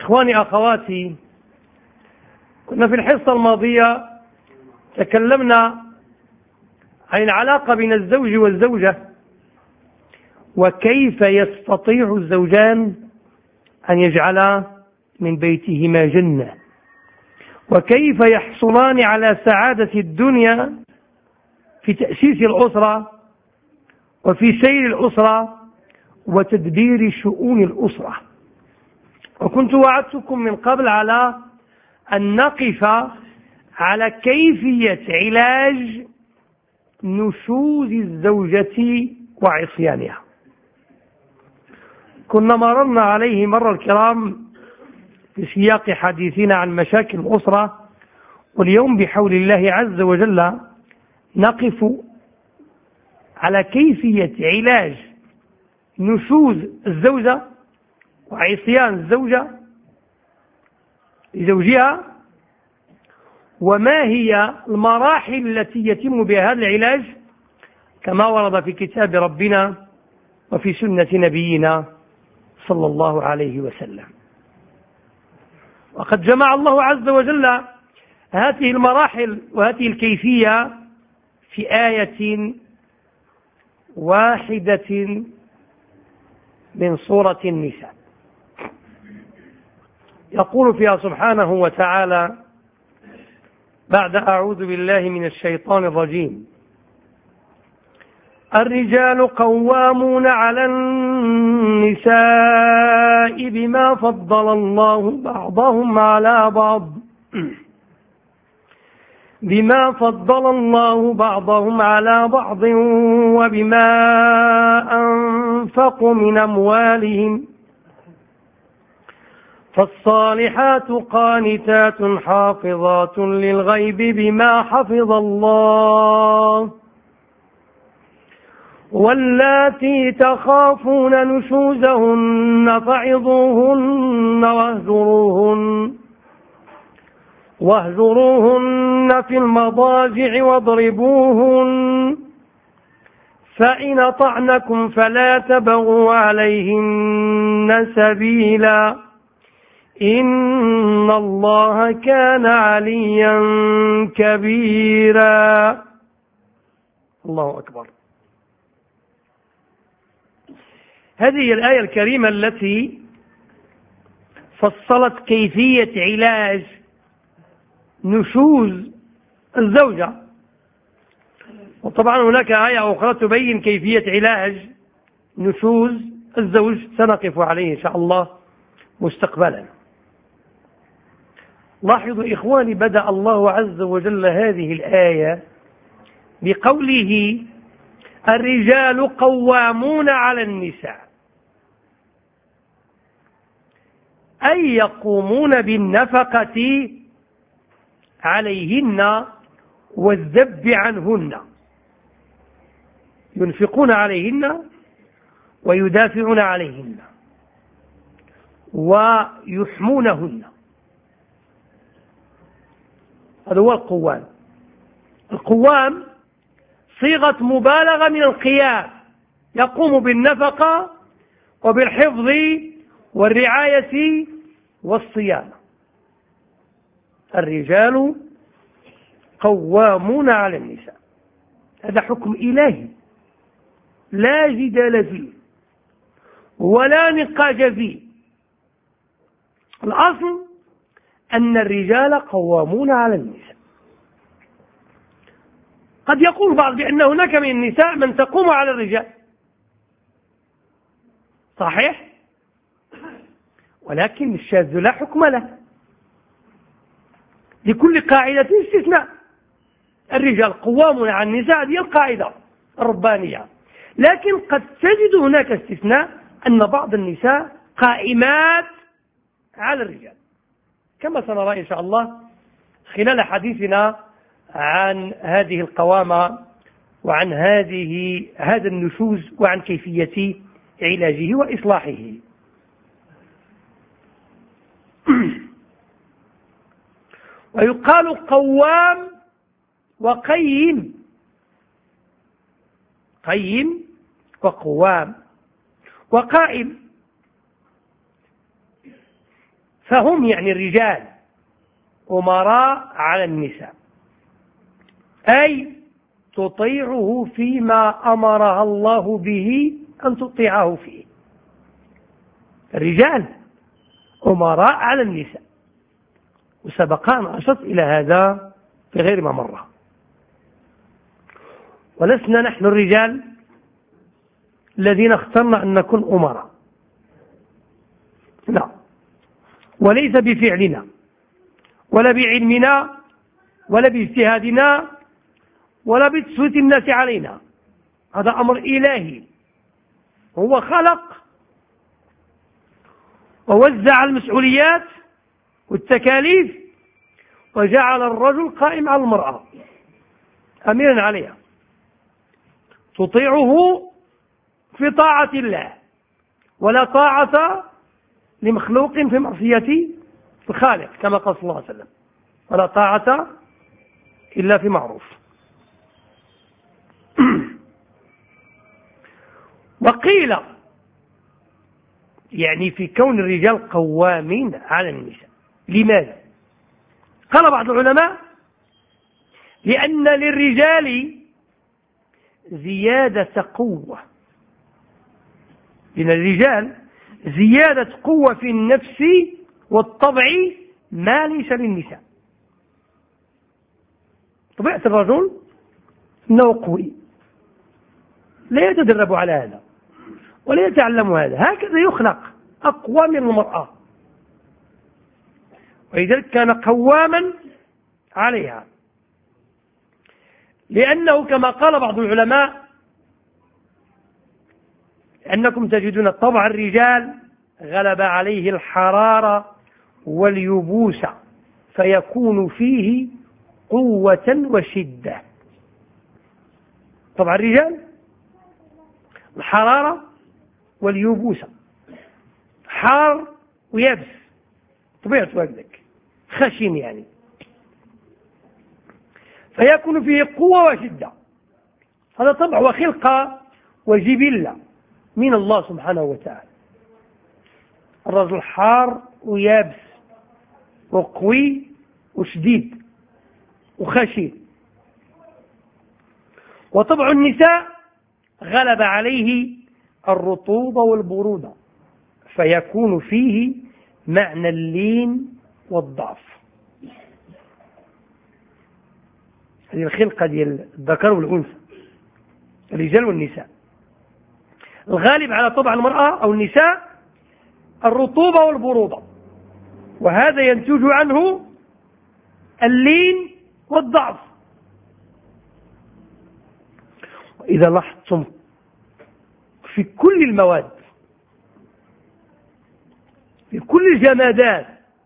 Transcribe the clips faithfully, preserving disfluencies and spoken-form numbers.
إخواني أخواتي، كنا في الحصة الماضية تكلمنا عن العلاقة بين الزوج والزوجة، وكيف يستطيع الزوجان أن يجعلا من بيتهما جنة، وكيف يحصلان على سعادة الدنيا في تأسيس الأسرة وفي سير الأسرة وتدبير شؤون الأسرة. وكنت وعدتكم من قبل على أن نقف على كيفية علاج نشوز الزوجة وعصيانها. كنا مررنا عليه مر الكرام في سياق حديثنا عن مشاكل الأسرة، واليوم بحول الله عز وجل نقف على كيفية علاج نشوز الزوجة وعصيان الزوجة لزوجها، وما هي المراحل التي يتم بها هذا العلاج كما ورد في كتاب ربنا وفي سنة نبينا صلى الله عليه وسلم. وقد جمع الله عز وجل هذه المراحل وهذه الكيفية في آية واحدة من سورة النساء، يقول فيها سبحانه وتعالى بعد أعوذ بالله من الشيطان الرجيم: الرجال قوامون على النساء بما فضل الله بعضهم على بعض بما فضل الله بعضهم على بعض وبما أنفقوا من أموالهم، فالصالحات قانتات حافظات للغيب بما حفظ الله، واللاتي تخافون نشوزهن فعظوهن واهجروهن واهجروهن في المضاجع واضربوهن، فإن أطعنكم فلا تبغوا عليهن سبيلا، إن الله كان عليا كبيرا. الله أكبر. هذه الآية الكريمة التي فصلت كيفية علاج نشوز الزوجة، وطبعا هناك آية أخرى تبين كيفية علاج نشوز الزوج سنقف عليه إن شاء الله مستقبلا. لاحظوا إخواني، بدأ الله عز وجل هذه الآية بقوله: الرجال قوامون على النساء، أي يقومون بالنفقة عليهن والذب عنهن، ينفقون عليهن ويدافعون عليهن ويحمونهن. هذا هو القوام. القوام صيغة مبالغة من القيام، يقوم بالنفقة وبالحفظ والرعاية والصيانة. الرجال قوامون على النساء، هذا حكم إلهي لا جدال فيه ولا نقاش فيه. الأصل أن الرجال قوامون على النساء. قد يقول بعض بأن هناك من النساء من تقوم على الرجال، صحيح، ولكن الشاذ لا حكم له، لكل قاعدة استثناء. الرجال قوامون على النساء، هذه القاعدة الربانية، لكن قد تجد هناك استثناء، أن بعض النساء قائمات على الرجال، كما سنرى إن شاء الله خلال حديثنا عن هذه القوامة وعن هذه هذا النشوز وعن كيفية علاجه وإصلاحه. ويقال قوام وقيم، قيم وقوام وقائم. فهم يعني الرجال أمراء على النساء، أي تطيعه فيما أمرها الله به أن تطيعه فيه. الرجال أمراء على النساء، وسبق أن أشرت إلى هذا في غير ما مرة. ولسنا نحن الرجال الذين اخترنا أن نكون أمراء، لا، وليس بفعلنا ولا بعلمنا ولا باجتهادنا ولا بتسوية الناس علينا، هذا أمر إلهي. هو خلق ووزع المسؤوليات والتكاليف وجعل الرجل قائم على المرأة أميرا عليها، تطيعه في طاعة الله، ولا طاعة لمخلوق في معصية الخالق كما قال صلى الله عليه وسلم، ولا طاعة إلا في معروف. وقيل يعني في كون الرجال قوامين على النساء. لماذا؟ قال بعض العلماء لأن للرجال زيادة قوة، لأن الرجال زيادة قوة في النفس والطبع ما ليس للنساء. طبيعة الرجل أنه قوي، لا يتدرب على هذا ولا يتعلم هذا، هكذا يخلق أقوى من المرأة، ولذلك كان قواما عليها. لأنه كما قال بعض العلماء أنكم تجدون طبع الرجال غلب عليه الحرارة واليبوس فيكون فيه قوة وشدة. طبع الرجال الحرارة واليبوس، حار ويبس، طبيعته هكذاك، خشن يعني، فيكون فيه قوة وشدة. هذا طبع وخلقة وجبلة من الله سبحانه وتعالى. الرجل حار ويابس وقوي وشديد وخشن. وطبع النساء غلب عليه الرطوبة والبرودة فيكون فيه معنى اللين والضعف. هذه الخلقة ديال الذكر والأنثى، الرجال والنساء. الغالب على طبع المرأة أو النساء الرطوبة والبرودة، وهذا ينتج عنه اللين والضعف. وإذا لاحظتم في كل المواد، في كل الجمادات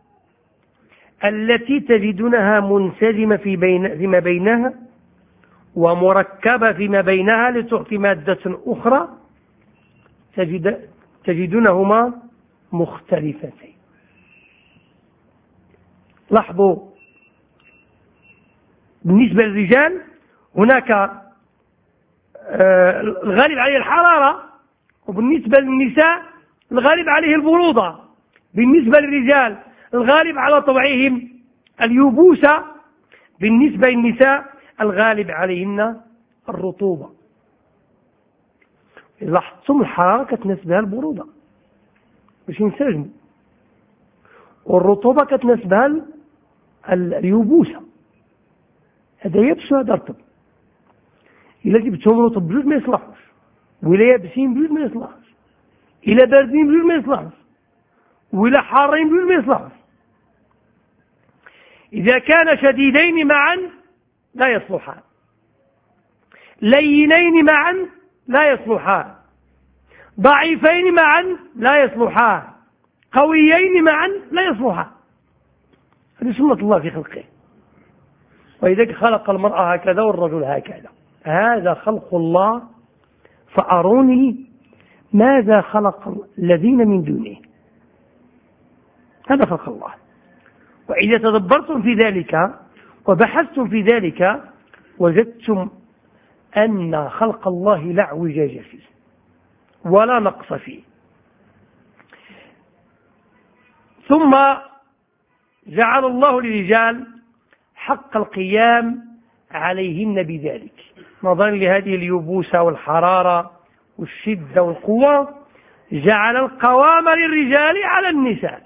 التي تجدونها منسجمة في بين فيما بينها ومركبة فيما بينها لتعطي مادة أخرى، تجد تجدونهما مختلفتين. لاحظوا بالنسبة للرجال هناك الغالب عليه الحرارة، وبالنسبة للنساء الغالب عليه البرودة. بالنسبة للرجال الغالب على طبعهم اليبوسة، بالنسبة للنساء الغالب عليهن الرطوبة. لاحظتم الحرارة كتناسبها البرودة باش ينسجموا، والرطوبة كتناسبها اليبوسة. هذا يبس وهذا رطب. إلا جبتهم رطب بجوج ما يصلحوش، وإلا يابسين بجوج ما يصلحوش، إلا باردين بجوج ما يصلحوش، وإلا حارين بجوج ما يصلحوش. إذا كان شديدين معا لا يصلحان، لينين معا لا يصلحان، ضعيفين معا لا يصلحان، قويين معا لا يصلحان. هذه سنة الله في خلقه. وإذا خلق المرأة هكذا والرجل هكذا، هذا خلق الله، فأروني ماذا خلق الذين من دونه. هذا خلق الله. وإذا تدبرتم في ذلك وبحثتم في ذلك وجدتم أن خلق الله لا اعوجاج فيه ولا نقص فيه. ثم جعل الله للرجال حق القيام عليهن بذلك، نظرا لهذه اليبوسة والحرارة والشدة والقوة، جعل القوام للرجال على النساء.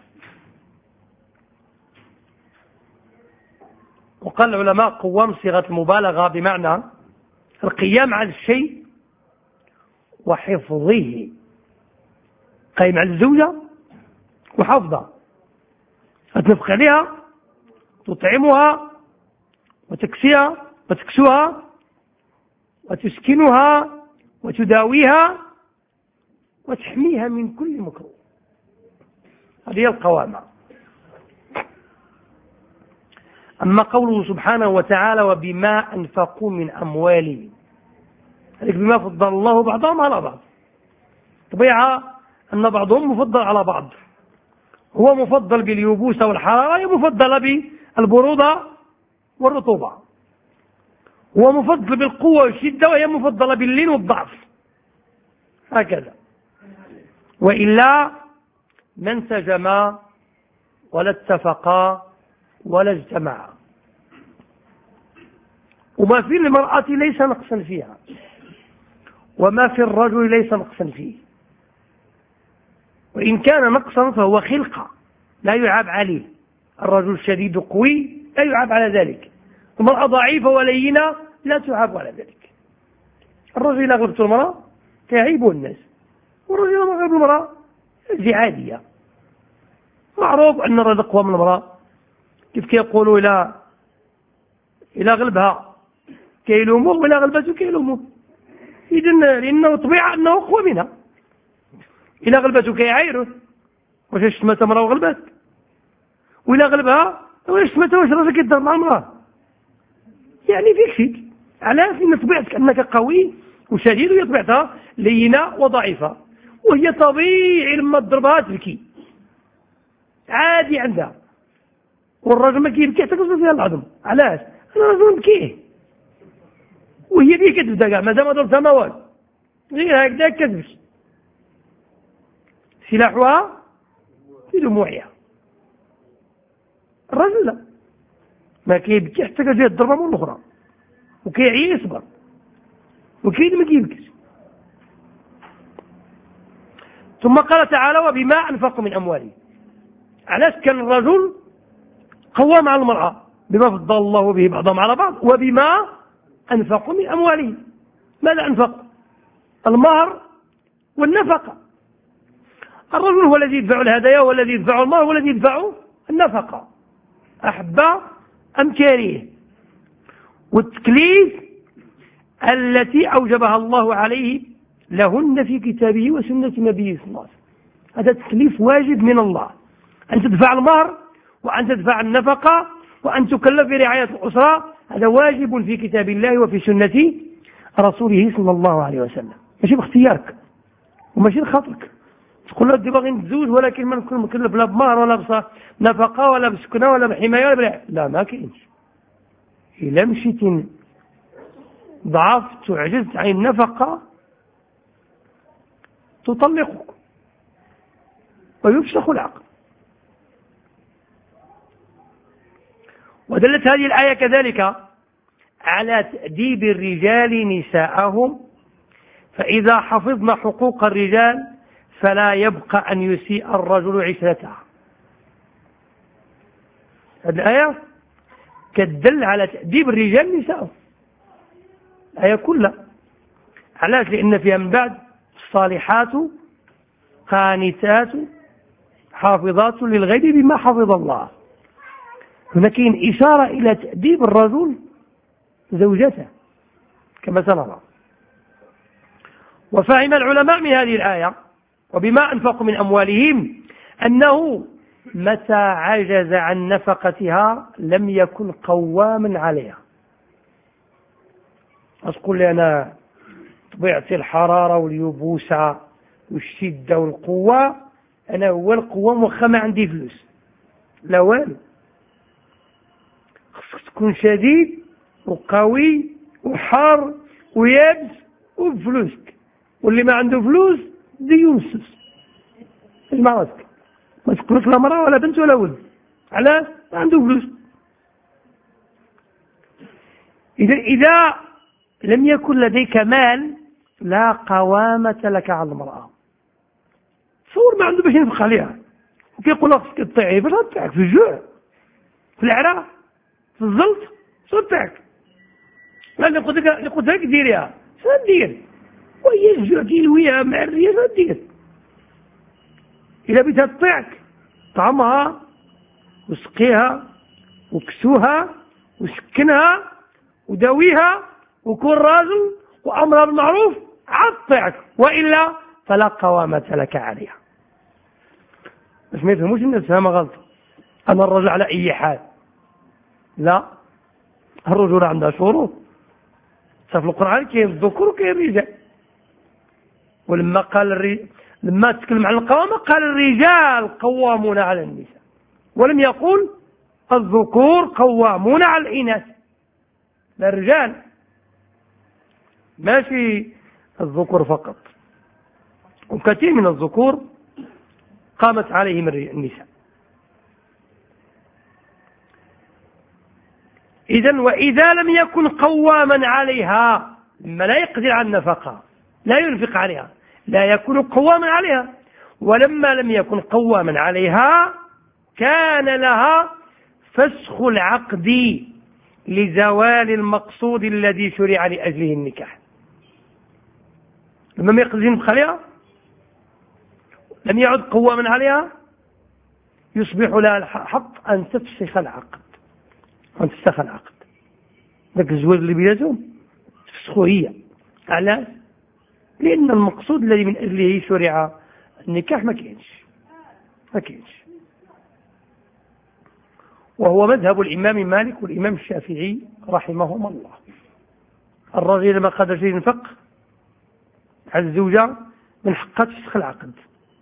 وقال العلماء قوام صيغة المبالغة، بمعنى القيام على الشيء وحفظه، قيم على الزوجة وحفظها، تنفق عليها، تطعمها وتكسيها وتكسوها وتسكنها وتداويها وتحميها من كل مكروه. هذه القوامة. أما قوله سبحانه وتعالى وبما أنفقوا من أموالهم، بما فضل الله بعضهم على بعض، طبيعة أن بعضهم مفضل على بعض، هو مفضل باليبوسة والحرارة، هي مفضلة بالبرودة والرطوبة، هو مفضل بالقوة والشدة وهي مفضلة باللين والضعف، هكذا. وإلا ما انسجما ولا اتفقا ولا اجتمعا. وما في المرأة ليس نقصا فيها، وما في الرجل ليس نقصا فيه، وإن كان نقصا فهو خلقة لا يعاب عليه. الرجل شديد قوي لا يعاب على ذلك، المرأة ضعيفة ولينة لا تعاب على ذلك. الرجل إذا غلبته المرأة تعيبه الناس، والرجل إذا غلب المرأة هذه عادية. معروف أن الرجل أقوى من المرأة، كيف كيقولوا إلى إلى غلبها كيلوموه وإلى غلبته كيلوموه، إذن لأنه طبيعة أنه أقوى منها. إلى غلبته كيعايره، واش شتمت امرأة وغلبت، وإلى غلبها واش شتمت واش راسك يدار مع المرأة، يعني فيك شيء. علاش؟ لأن طبيعتك أنك قوي وشديد، وهي طبيعتها لينة وضعيفة، وهي طبيعي لما تضربها تبكي عادي عندها. والرجل ما كيبكي حتى كتوصل فيها العظم. علاش؟ أنا رجل نبكيه وهي دي كتبدا كاع مازال ما ضربتها ما والو، غير هكذا كتبكي. سلاحها في دموعها. الرجل لا، ما كيبكي حتى كتجي الضربة من الأخرى، وكيعيي يصبر، وكيد ما كيبكيش. ثم قال تعالى وبما أنفقوا من أموالهم. علاش كان الرجل قوام على المرأة؟ بما فضل الله به بعضهم على بعض، وبما أنفقوا من أموالهم. ماذا أنفقوا؟ المهر والنفقة. الرجل هو الذي يدفع الهدايا، هو الذي يدفع المهر، هو الذي يدفع النفقة، أحب أم كريه. والتكليف التي أوجبها الله عليه لهن في كتابه وسنة نبيه صلى الله عليه وسلم، هذا تكليف واجب من الله، أن تدفع المهر وأن تدفع النفقة وأن تكلف برعاية الأسرة، هذا واجب في كتاب الله وفي سنة رسوله صلى الله عليه وسلم، ماشي باختيارك وماشي بخاطرك. تقول له دي باغي نتزوج ولكن ما نكون مكلف لا بمهر ولا بنفقة ولا بسكنة ولا بحماية ولا بلا. لا، ما كاينش. إلا مشيتي ضعفت وعجزت عن النفقة تطلقك ويفسخ العقد. ودلت هذه الآية كذلك على تأديب الرجال نساءهم، فإذا حفظنا حقوق الرجال فلا يبقى أن يسيء الرجل عشرتها. هذه الآية كتدل على تأديب الرجال نساءهم، الآية كلها. علاش؟ لأن فيها من بعد الصالحات قانتات حافظات للغيب بما حفظ الله. هنا كاين إشارة إلى تأديب الرجل زوجته كما سنرى. وفهم العلماء من هذه الآية وبما أنفقوا من أموالهم أنه متى عجز عن نفقتها لم يكن قواما عليها. أقول لي أنا طبيعتي الحرارة واليبوسة والشدة والقوة، أنا هو القوام وخا ما عندي فلوس، لا والو. خصك تكون شديد وقوي وحار ويابس وبفلوسك، واللي ما عنده فلوس ديونسس. اسمع راسك، ما تقولش لا مرأة ولا بنت ولا ولد. علاش؟ ما عنده فلوس. إذا إذا لم يكن لديك مال لا قوامة لك على المرأة. تصور ما عنده باش ينفق عليها، وكيقول لك خصك تطيعي، باش غطيعك في الجوع، في العراء، في الزلط، شنو تطيعك؟ لا قلت لك قلت لك ديريها، شنو دير؟ وهي الجوع كيلويها معريه، شنو دير؟ إذا بدها تطيعك طعمها وسقيها وكسوها وسكنها وداويها وكون راجل وأمرها بالمعروف عاد تطيعك، وإلا فلا قوامة لك عليها. بس ما يفهموش الناس فهمها غلط، أنا الرجل على أي حال. لا، الرجل عندها شروط. في القرآن كاين الذكور وكاين الرجال. ولما قال الرجال لما تكلم عن القوامة قال الرجال قوامون على النساء، ولم يقول الذكور قوامون على الإناث. لا، الرجال ماشي الذكور فقط، وكثير من الذكور قامت عليهم النساء. إذن وإذا لم يكن قواما عليها، لما لا يقدر على النفقة، لا ينفق عليها، لا يكون قواما عليها، ولما لم يكن قواما عليها كان لها فسخ العقد لزوال المقصود الذي شرع لأجله النكاح. لما ما يقدر ينفق عليها، لم يعد قواما عليها، يصبح لها الحق أن تفسخ العقد، أن تفسخ العقد. ذاك الزواج اللي بيناتهم تفسخه هي. علاش؟ لأن المقصود الذي من أجله شرع النكاح ما كاينش ما كاينش وهو مذهب الإمام مالك والإمام الشافعي رحمهما الله. الرجل لما قدر ينفق على الزوجة من حقها تفسخ العقد،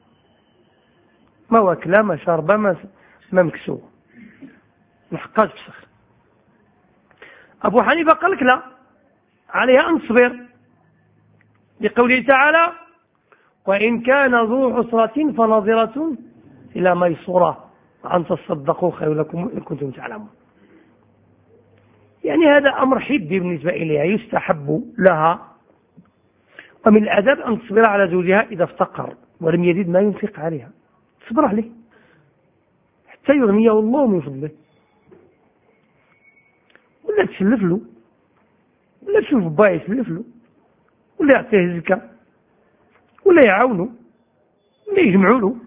ما واكله ما شاربه ما ما مكسوه، من حقها تفسخ. أبو حنيفة قال لك لا، عليها أن تصبر، لقوله تعالى: وإن كان ذو عسرة فنظرة إلى ميسورة وأن تصدقوا خير لكم إن كنتم تعلمون. يعني هذا أمر حبي بالنسبة إليها، يستحب لها، ومن الأدب أن تصبر على زوجها إذا افتقر ولم يجد ما ينفق عليها، تصبر عليه حتى يغنيه الله من فضله، ولا تسلف له، ولا تشوف با يسلف له، ولا يعطيه زكاة، ولا يعاونه، ولا يجمعوا له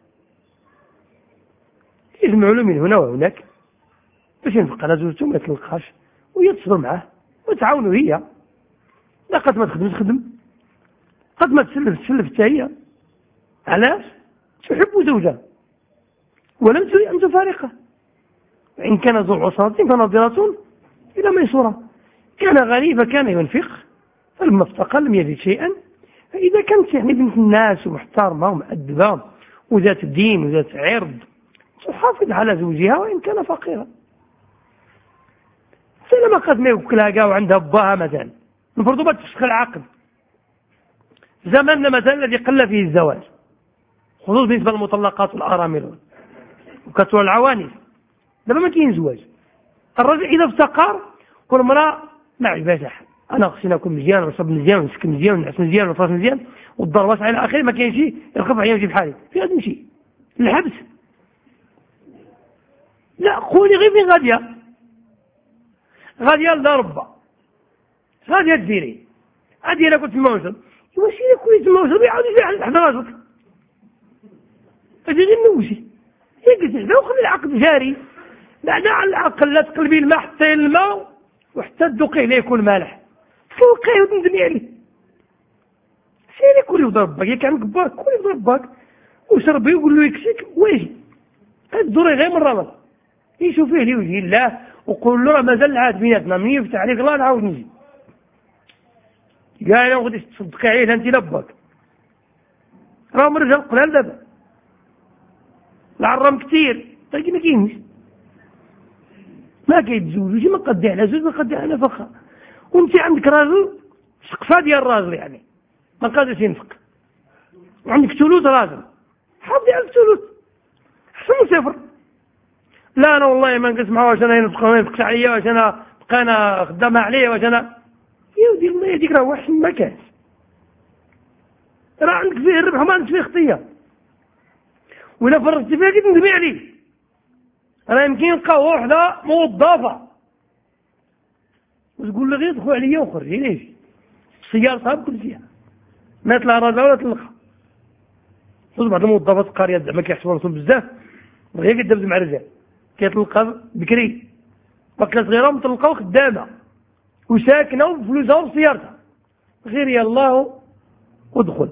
يجمعوا له من هنا وهناك باش ينفق على زوجته ما يتلقاش، وهي تصبر معاه وتعاونه هي. لا قد ما تخدم تخدم، قد ما تسلف تسلف حتى هي. علاش؟ تحب زوجها ولم تريد أن تفارقه. وإن كان ذو عسرة فنظرة إلى ميسورة. كان غني فكان ينفق، فلما افتقر لم يجد شيئا. فإذا كانت يعني بنت الناس ومحترمة ومؤدبة وذات دين وذات عرض تحافظ على زوجها وإن كان فقيرا. سلما قد ما يوكلها كاع وعندها باها مثلا، المفروض ما تفسخ العقد. زماننا مثلا الذي قل فيه الزواج، خصوصا بالنسبة للمطلقات والأرامل وكثر العوانس، دابا ما كاين زواج. الرجل إذا افتقر كل امرأة ما عجبهاش أحد، أنا خصني ناكل مزيان ونشرب مزيان ونسكن مزيان ونعس مزيان ونفرش مزيان والدار واسعة إلى آخره، ما كاين شيء يرخف عليا ويجي بحالي، فين غادي نمشي؟ للحبس؟ لا، قولي غير فين غادية، غادية لدار با، غادية ديري غادية أنا كنت في الموسم، واش إلا كنت في الموسم يعاود يجي حدا راسك، أجي نوشي هي قلت حدا وخلي العقد جاري. بعد على الأقل لا تقلبي الماء حتى الماء وحتى تذوقيه لا يكون مالح، فوقيه وتندمي عليه. سيري كولي في ضربك، ياك عندك باك كولي في ضربك وشربي وقول له يكسيك واجي الدوري غير مرة مرة يشوف فيه لوجه الله وقول له راه مازال العهد بيناتنا، من يفتح عليك الله نعاود نجي. قال انا ما غاديش تصدقي عليه انت لباك، راهم رجال قلال دابا العرام كثير، لكن ما كاينش، ما كيتزوجوش، ما قدي على زوج ما قدي على نفقه. وانت عندك راجل سقفه ديال الراجل يعني ما قادرش ينفق، وعندك ثلث راجل حافظي على الثلث احسن من صفر. لا أنا والله ما نسمعها واش أنا ما ينفقش عليا، واش أنا بقى أنا خدامة عليا، واش أنا يا ودي الله يهديك راه واحد ما كانش، راه عندك فيه الربح وما عندك فيه خطية، وإلا فرطت فيها كتندمي عليه. راه يمكن يلقاو وحدة موظفة وتقول له غير دخل عليا وخرجي ليش سيارتها بكل شيء، مات لها راجل ولا تلقى. بعض الموظفات القريات زعما كيحسبوا راسهم بزاف، غير كدابز مع الرجال كيتلقى بكري باقله صغيره متلقاو خدامه وساكنه وفلوسها وسيارتها، غير يلاه ودخل.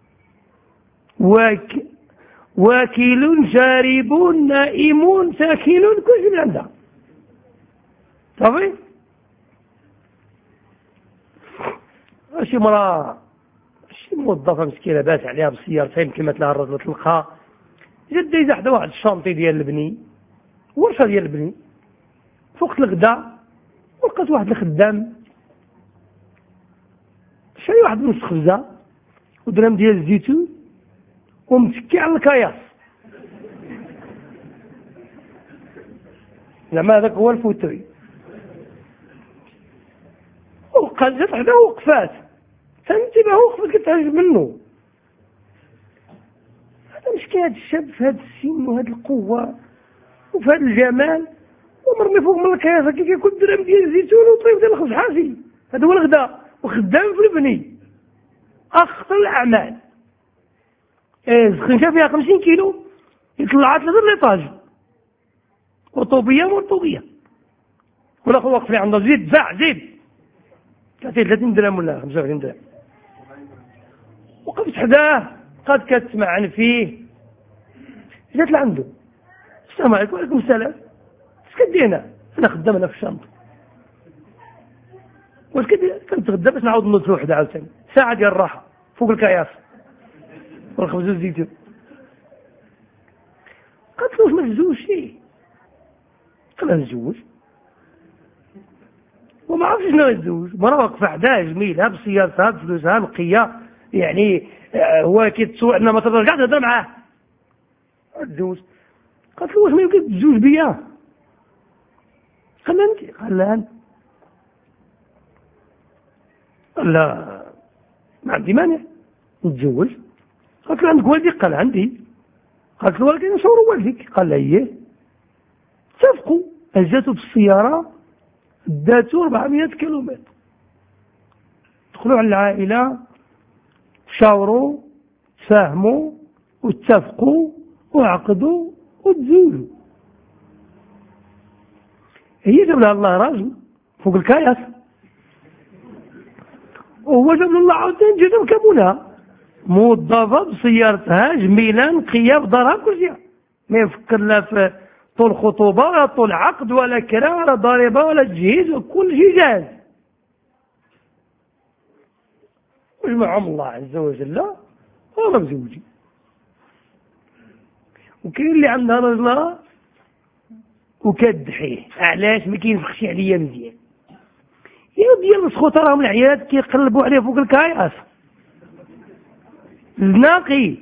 واك واكل شارب نائم ساكن كل شيء عندها صافي. شي مرأة شي موظفة مسكينة بات عليها بسيارتها يمكن مات لها الرجل تلقاها جات دايزة حدا واحد الشانطي ديال البني ورشة ديال البني فوق الغدا، ولقات واحد الخدام شاري واحد نص خبزة ودرهم ديال الزيتون ومتكي على الكياس، زعما هذاك هو الفوتوي. وبقات جات حدا وقفات تنتبه وقفت كتعجب منه، هذا مسكين هذا الشاب في هذا السن وهذه القوة وفي هذا الجمال ومرمي فوق من الكياس كي كياكل درهم ديال الزيتون وطيب ديال الخبز حاسي، هذا هو الغداء وخدام في البني أخطر الأعمال. سخنشة فيها خمسين كيلو يطلعات ثلاثة ليطاج وطوبية مرطوبية، ولا خو وقف لي عنده زيد دفع زيد تعطيه ثلاثين درهم ولا خمسة وعشرين درهم. وقفت حداه قد كتسمع فيه، جات لعنده السلام عليكم. وعليكم السلام، اش كدير هنا؟ انا خدام هنا في الشنطه. واش كدير؟ كنتغدى باش نعاود نوصل وحده عاوتاني ساعه ديال الراحه فوق الكياس والخبز والزيتون. قالت له واش ما تزوجش؟ قال لها نتزوج وما عرفش شنو يتزوج. مرة واقفة حداه جميلة بسيارتها بفلوسها نقية، يعني هو كيتسوق عندنا ما ترجع تهضر معاه تزوج. قالت له واش ما يمكن تزوج بيا؟ قال لها انت؟ قال لها انا. قال لها ما عندي مانع نتزوج. قالت له عندك والدي؟ قال عندي. قالت له ولكن نصور والديك؟ قال لها ايه. اتفقوا، اجاتوا بالسيارة داتوا أربعمائة كيلومتر، دخلوا على العائلة تشاوروا تفاهموا واتفقوا وعقدوا وتزوجوا. هي جاب لها الله راجل فوق الكياس وهو جاب الله عاوتاني جا ركبونها موظفة بسيارتها جميلة نقية بدارها كل شيء، ما يفكر لا في طول خطوبة ولا طول عقد ولا كراء ولا ضريبة ولا تجهيز وكل شيء جاهز. وجمعهم الله عز وجل وهو مزوجين. وكاين اللي عندها رجلها وكدحيه علاش ما كينفخش عليا مزيان. يا ديال السخوطه راهم العيالات كيقلبوا عليه فوق الكاياس الناقي.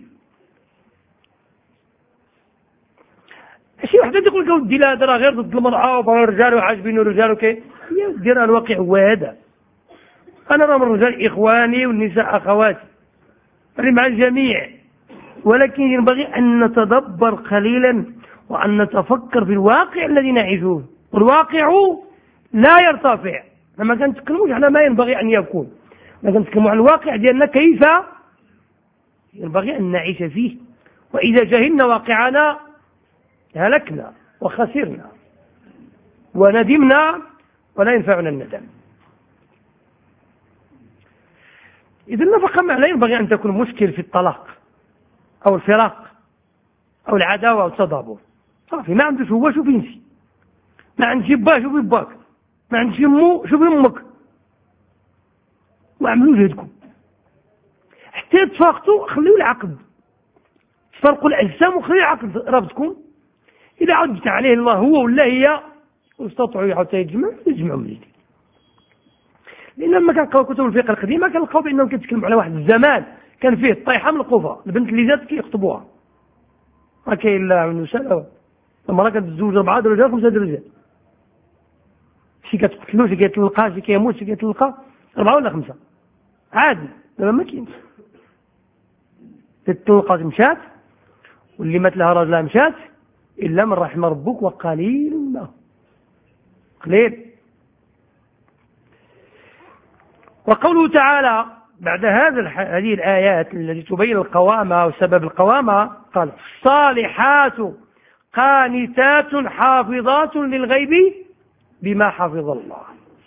شي وحده تقول لك ودي لا هذا راه غير ضد المرأة وبغا الرجال وعاجبين الرجال وكاين. يا ودي راه الواقع هو هذا. انا راه من الرجال اخواني والنساء اخواتي اللي مع الجميع، ولكن ينبغي ان نتدبر قليلا وان نتفكر في الواقع الذي نعيشه. الواقع لا يرتفع، لما كنتكلموش على ما ينبغي ان يكون، لما كنتكلموا على الواقع ديالنا كيف ينبغي ان نعيش فيه. واذا جهلنا واقعنا هلكنا وخسرنا وندمنا ولا ينفعنا الندم. إذا النفقة لا ينبغي أن تكون مشكل في الطلاق أو الفراق أو العداوة أو التضابر. صافي ما عندوش هو شوف ينسي، ما عندش با شوف باك، ما عندش يمو شوف يمك، واعملوا جهدكم حتى تفاقتوا. خليوا العقد، تفرقوا الأجسام وخليوا العقد رابطكم. إذا عدت عليه الله هو ولا هي واستطاعوا حتى يجمعوا يجمعوا من جديد. لأن لما كنلقاو كتب الفقه القديمة كنلقاو بأنهم كيتكلموا على واحد الزمان كان فيه الطيحة من القفا، البنت اللي جات كيخطبوها ما كاين لا منه سلوى المرأة كتزوج أربعة درجات خمسة درجات، شي كتقتلو شي كيطلقها شي كيموت شي كيطلقها، أربعة ولا خمسة عادي. دابا ما كاينش، تطلقات مشات واللي مات لها راجلها مشات، إلا من رحم ربك وقليل ما قليل. وقوله تعالى بعد هذا هذه الآيات التي تبين القوامة وسبب القوامة قال الصالحات قانتات حافظات للغيب بما حفظ الله.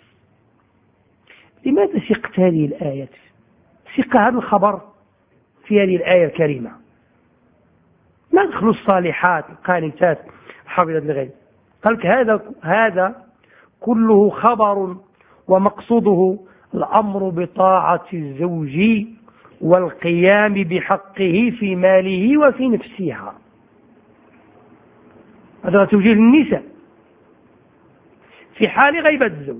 لماذا سقت هذه الآيات؟ سق هذا الخبر في هذه الآية الكريمة، ما دخلوا الصالحات القانتات حافظات للغيب؟ قالك هذا هذا كله خبر ومقصوده الأمر بطاعة الزوج والقيام بحقه في ماله وفي نفسها. هذا توجيه للنساء في حال غيبة الزوج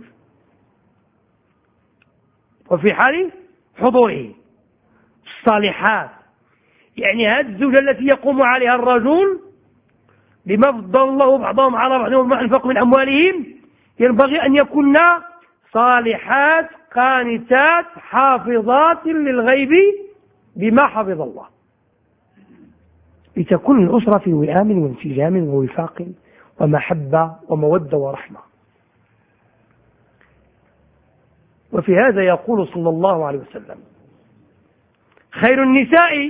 وفي حال حضوره. الصالحات يعني هذه الزوجة التي يقوم عليها الرجل بما فضل الله بعضهم على بعض وما أنفقوا من أموالهم، ينبغي أن يكون صالحات قانتات حافظات للغيب بما حفظ الله، لتكون الأسرة في وئام وانسجام ووفاق ومحبة ومودة ورحمة. وفي هذا يقول صلى الله عليه وسلم خير النساء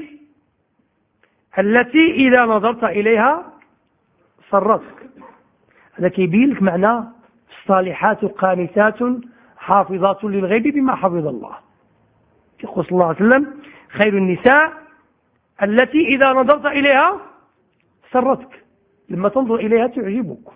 التي إذا نظرت إليها سرتك. هذا كيبين لك معنى الصالحات قانتات حافظات للغيب بما حفظ الله. يقول صلى الله عليه وسلم خير النساء التي إذا نظرت إليها سرتك، لما تنظر إليها تعجبك،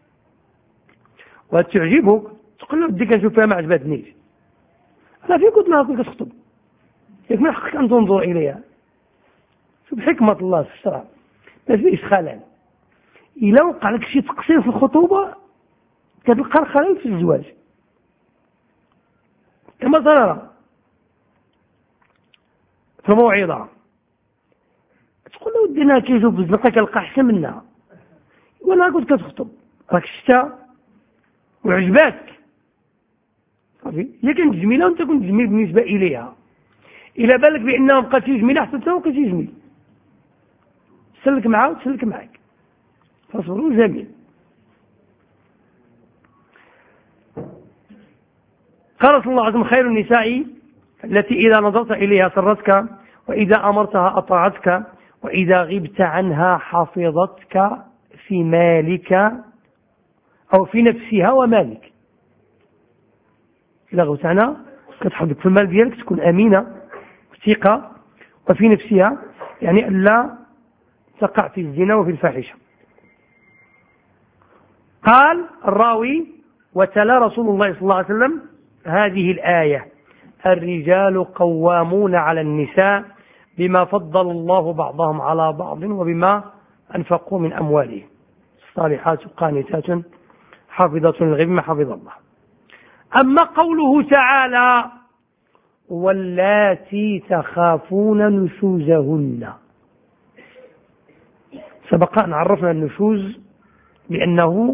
وتعجبك تقول له بديك نشوفها ما عجبتنيش، أنا في قلت لها كنت تخطب ياك من حقك أن تنظر إليها. شوف حكمة الله في الشرع، ما فيش خلل. إلا وقع لك شي تقصير في الخطوبة كتلقى الخلل في الزواج، كما سنرى في الموعظة. تقول له ودينا كيشوف بزنقة كلقى أحسن منها، وأنا كنت كتخطب راك شتا وعجباتك صافي، هي كانت جميلة وأنت كنت جميل بالنسبة إليها، إلا بالك بأنها بقات شي جميلة حتى أنت بقيت شي جميل، تسلك معاه وتسلك معك، فاصبروا جميل. قال صلى الله عليه وسلم خير النساء التي إذا نظرت إليها سرتك، وإذا أمرتها أطاعتك، وإذا غبت عنها حفظتك في مالك أو في نفسها ومالك. إذا غبت عنها كتحفظك في المال ديالك، تكون أمينة وثقة، وفي نفسها يعني ألا تقع في الزنا وفي الفاحشة. قال الراوي وتلا رسول الله صلى الله عليه وسلم هذه الآية الرجال قوامون على النساء بما فضل الله بعضهم على بعض وبما أنفقوا من أموالهم، الصالحات قانتات حافظات للغيب ما حفظ الله. أما قوله تعالى واللاتي تخافون نشوزهن، سبق أن عرفنا النشوز بأنه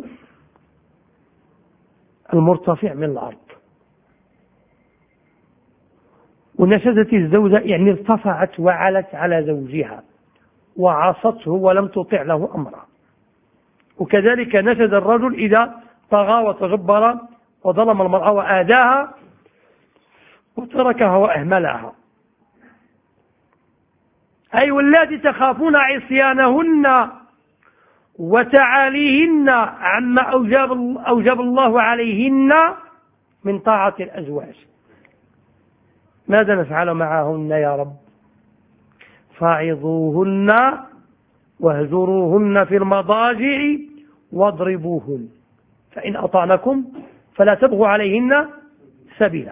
المرتفع من الأرض، ونشزت الزوجة يعني ارتفعت وعلت على زوجها وعصته ولم تطع له أمره. وكذلك نشز الرجل إذا طغى وتجبر وظلم المرأة وآذاها وتركها وأهملها. أي واللاتي تخافون عصيانهن وتعاليهن عما أوجب, أوجب الله عليهن من طاعة الأزواج. ماذا نفعل معهن يا رب؟ فاعظوهن واهجروهن في المضاجع واضربوهن فإن أطعنكم فلا تبغوا عليهن سبيلا.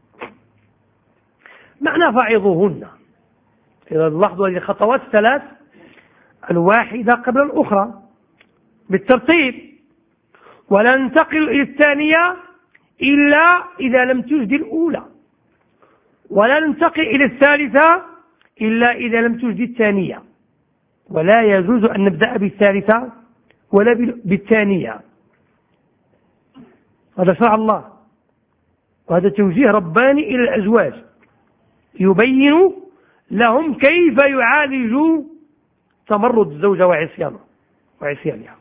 معنى فاعظوهن، إذا لاحظوا هذه الخطوات الثلاث الواحدة قبل الأخرى بالترتيب، ولا ننتقل إلى الثانية إلا إذا لم تجد الأولى، ولا ننتقل إلى الثالثة إلا إذا لم تجد الثانية، ولا يجوز أن نبدأ بالثالثة ولا بالثانية. هذا شرع الله، وهذا توجيه رباني إلى الأزواج يبين لهم كيف يعالجوا تمرد الزوجة وعصيانه وعصيانها.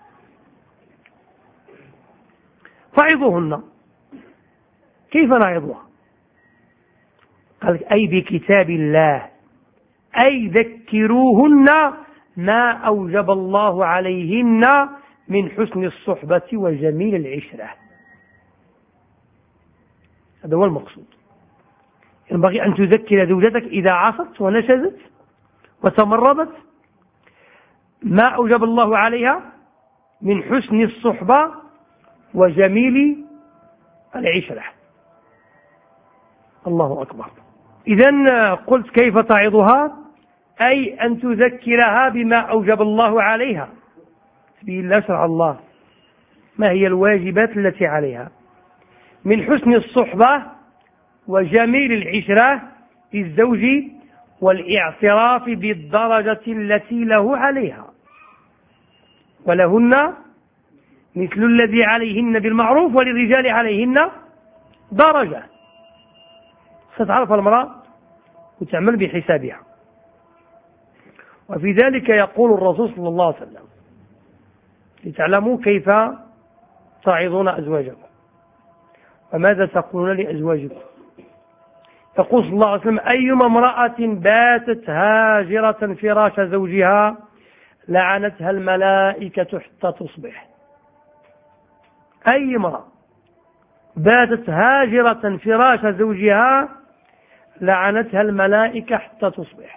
فعظوهن. كيف نعظها؟ قال أي بكتاب الله، أي ذكروهن ما أوجب الله عليهن من حسن الصحبة وجميل العشرة. هذا هو المقصود. ينبغي أن تذكر زوجتك إذا عصت ونشزت وتمرضت ما أوجب الله عليها من حسن الصحبة وجميل العشرة. الله أكبر. إذن قلت كيف تعظها؟ أي أن تذكرها بما أوجب الله عليها، سبيل الله شرع الله، ما هي الواجبات التي عليها من حسن الصحبة وجميل العشرة للزوج والاعتراف بالدرجة التي له عليها، ولهن مثل الذي عليهن بالمعروف وللرجال عليهن درجة. ستعرف المرأة وتعمل بحسابها. وفي ذلك يقول الرسول صلى الله عليه وسلم لتعلموا كيف تعظون أزواجكم وماذا تقولون لأزواجكم. يقول صلى الله عليه وسلم أيما امرأة باتت هاجرة فراش زوجها لعنتها الملائكة حتى تصبح. أي امرأة باتت هاجرة فراش زوجها لعنتها الملائكة حتى تصبح.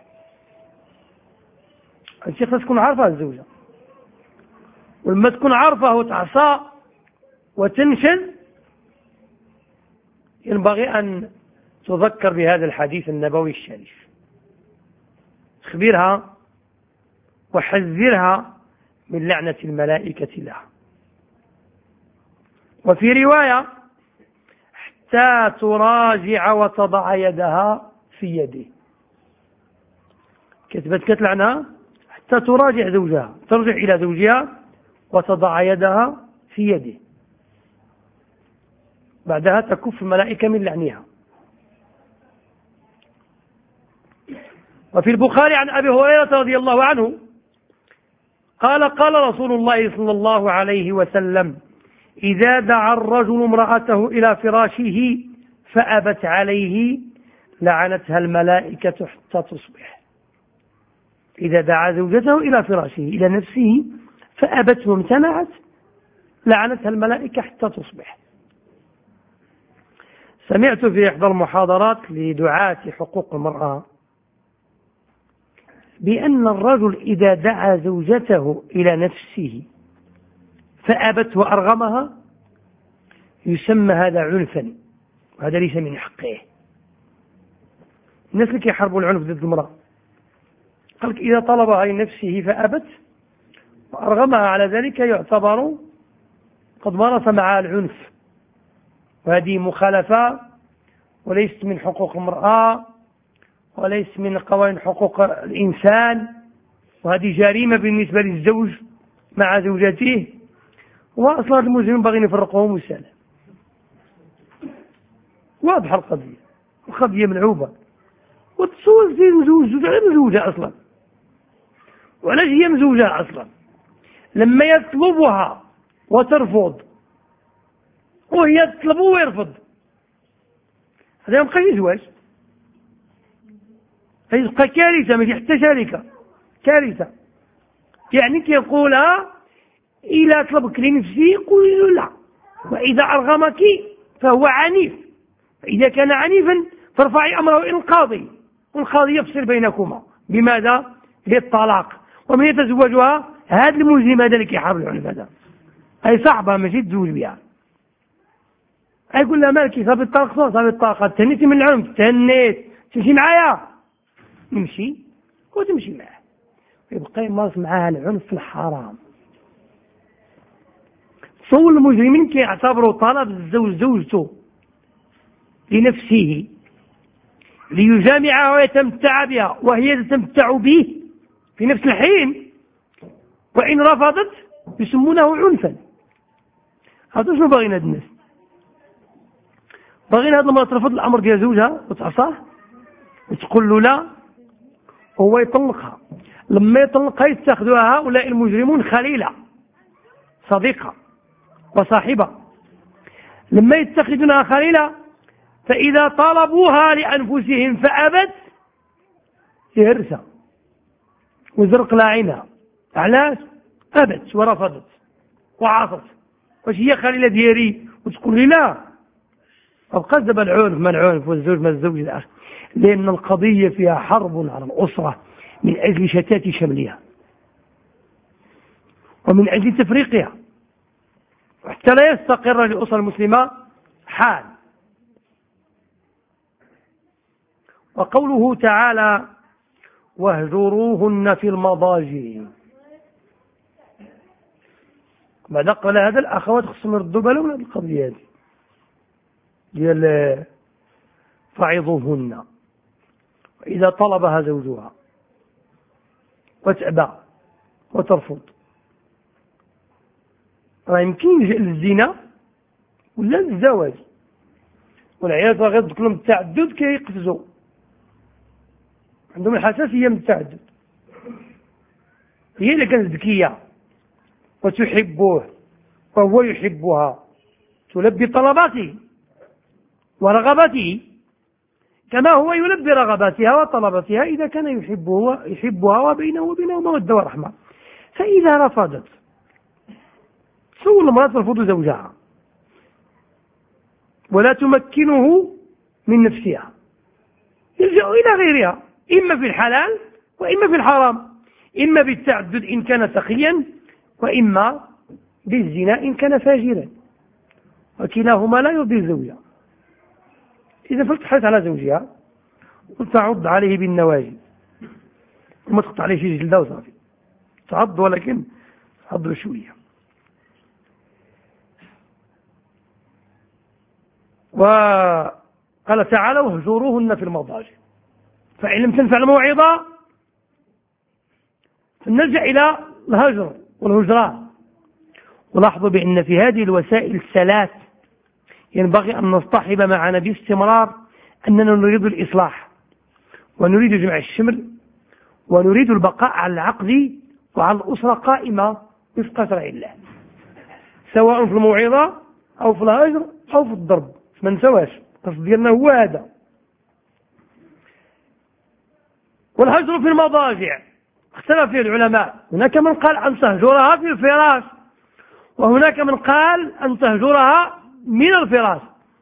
الشيخ تكون عارفة الزوجة، ولما تكون عارفة وتعصى وتنشز ينبغي أن تذكر بهذا الحديث النبوي الشريف، اخبرها وحذرها من لعنة الملائكة لها. وفي رواية حتى تراجع وتضع يدها في يده، كتبت كتلعنها حتى تراجع زوجها، ترجع إلى زوجها وتضع يدها في يده، بعدها تكف الملائكة من لعنها. وفي البخاري عن أبي هريرة رضي الله عنه قال قال رسول الله صلى الله عليه وسلم إذا دعا الرجل امرأته إلى فراشه فأبت عليه لعنتها الملائكة حتى تصبح. إذا دعا زوجته إلى فراشه إلى نفسه فأبت وامتنعت لعنتها الملائكة حتى تصبح. سمعت في إحدى المحاضرات لدعاة حقوق المرأة بأن الرجل إذا دعا زوجته إلى نفسه فأبت وأرغمها يسمى هذا عنفا، وهذا ليس من حقه. الناس اللي كيحاربوا العنف ضد المرأة قال لك إذا طلبها لنفسه فأبت وأرغمها على ذلك يعتبر قد مارس معها العنف، وهذه مخالفة وليست من حقوق المرأة وليس من قوانين حقوق الإنسان، وهذه جريمة بالنسبة للزوج مع زوجته. وأصلا المسلمين باغيين يفرقوهم والسلام. واضحة القضية، القضية ملعوبة. وتصور زي مزوج زوجة غير مزوجة أصلا، وعلاش هي مزوجة أصلا؟ لما يطلبها وترفض وهي تطلبه ويرفض هذا يبقى زواج، يبقى كارثة، ماشي حتى شركة، كارثة. يعني كيقولها إذا طلبك لنفسي قولي له لا، وإذا أرغمك فهو عنيف، إذا كان عنيفا فارفعي أمره إلى القاضي والقاضي يفصل بينكما. بماذا؟ بالطلاق. ومن يتزوجها هذا الملزم هذا اللي كيحارب العنف هذا، هي صعبة ماشي تزوج بها. يقول لها مالكي صافي الطلاق صافي الطلاق، تهنيتي من العنف، تهنيت تمشي معايا نمشي وتمشي معاه، يبقى يمارس معاها العنف الحرام. صور المجرمين كيعتبروا طلب الزوج زوجته لنفسه ليجامعها ويتمتع بها وهي تتمتع به في نفس الحين، وإن رفضت يسمونه عنفا. هذا شنو باغيين هاد الناس؟ باغيين هاد المرأة ترفض الأمر ديال زوجها وتعصاه وتقول له لا، وهو يطلقها. لما يطلقها يتخذها هؤلاء المجرمون خليلة صديقة وصاحبة. لما يتخذونها خليلة فإذا طلبوها لأنفسهم فأبت يهرسها وزرق لاعينها. علاش؟ أبت ورفضت وعاصت. واش هي خليلة ديالي وتقول لي لا؟ أبقى دابا العنف ما العنف والزوج ما الزوج إلى آخره. لأن القضية فيها حرب على الأسرة من أجل شتات شملها ومن أجل تفريقها، وحتى لا يستقر للأسرة المسلمة حال. وقوله تعالى واهجروهن في المضاجع، بعد قال هذا الأخوات خصهم يردوا بالهم هذه القضية هذه ديال فعظوهن. وإذا طلبها زوجها وتأبى وترفض، راه يمكن يلجأ للزنا ولا للزواج، والعيال غير لهم التعدد كيقفزوا، عندهم الحساسية من التعدد. هي اللي كانت ذكية وتحبه وهو يحبها، تلبي طلباته ورغباته كما هو يلبي رغباتها وطلباتها إذا كان يحبه يحبها وبينه وبينه مودة ورحمة. فإذا رفضت، سول المرأة ترفض زوجها ولا تمكنه من نفسها، يلجأ إلى غيرها، إما في الحلال وإما في الحرام، إما بالتعدد إن كان تقيا وإما بالزنا إن كان فاجرا، وكلاهما لا يرضي الزوجة. إذا فتحت على زوجها وتعض عليه بالنواجذ وما تقطع عليه شي جلدة وصافي، تعض ولكن تعض شوية. وقال تعالى واهجروهن في المضاجع، فإن لم تنفع الموعظة فنلجأ إلى الهجر والهجران. ولاحظوا بأن في هذه الوسائل الثلاث ينبغي أن نصطحب معنا باستمرار أننا نريد الإصلاح ونريد جمع الشمل ونريد البقاء على العقد وعلى الأسرة قائمة وفق شرع الله، سواء في الموعظة أو في الهجر أو في الضرب، ما نسواش القصد ديالنا هو هذا. والهجر في المضاجع اختلف فيه العلماء، هناك من قال أن تهجرها في الفراش، وهناك من قال أن تهجرها من الفراش.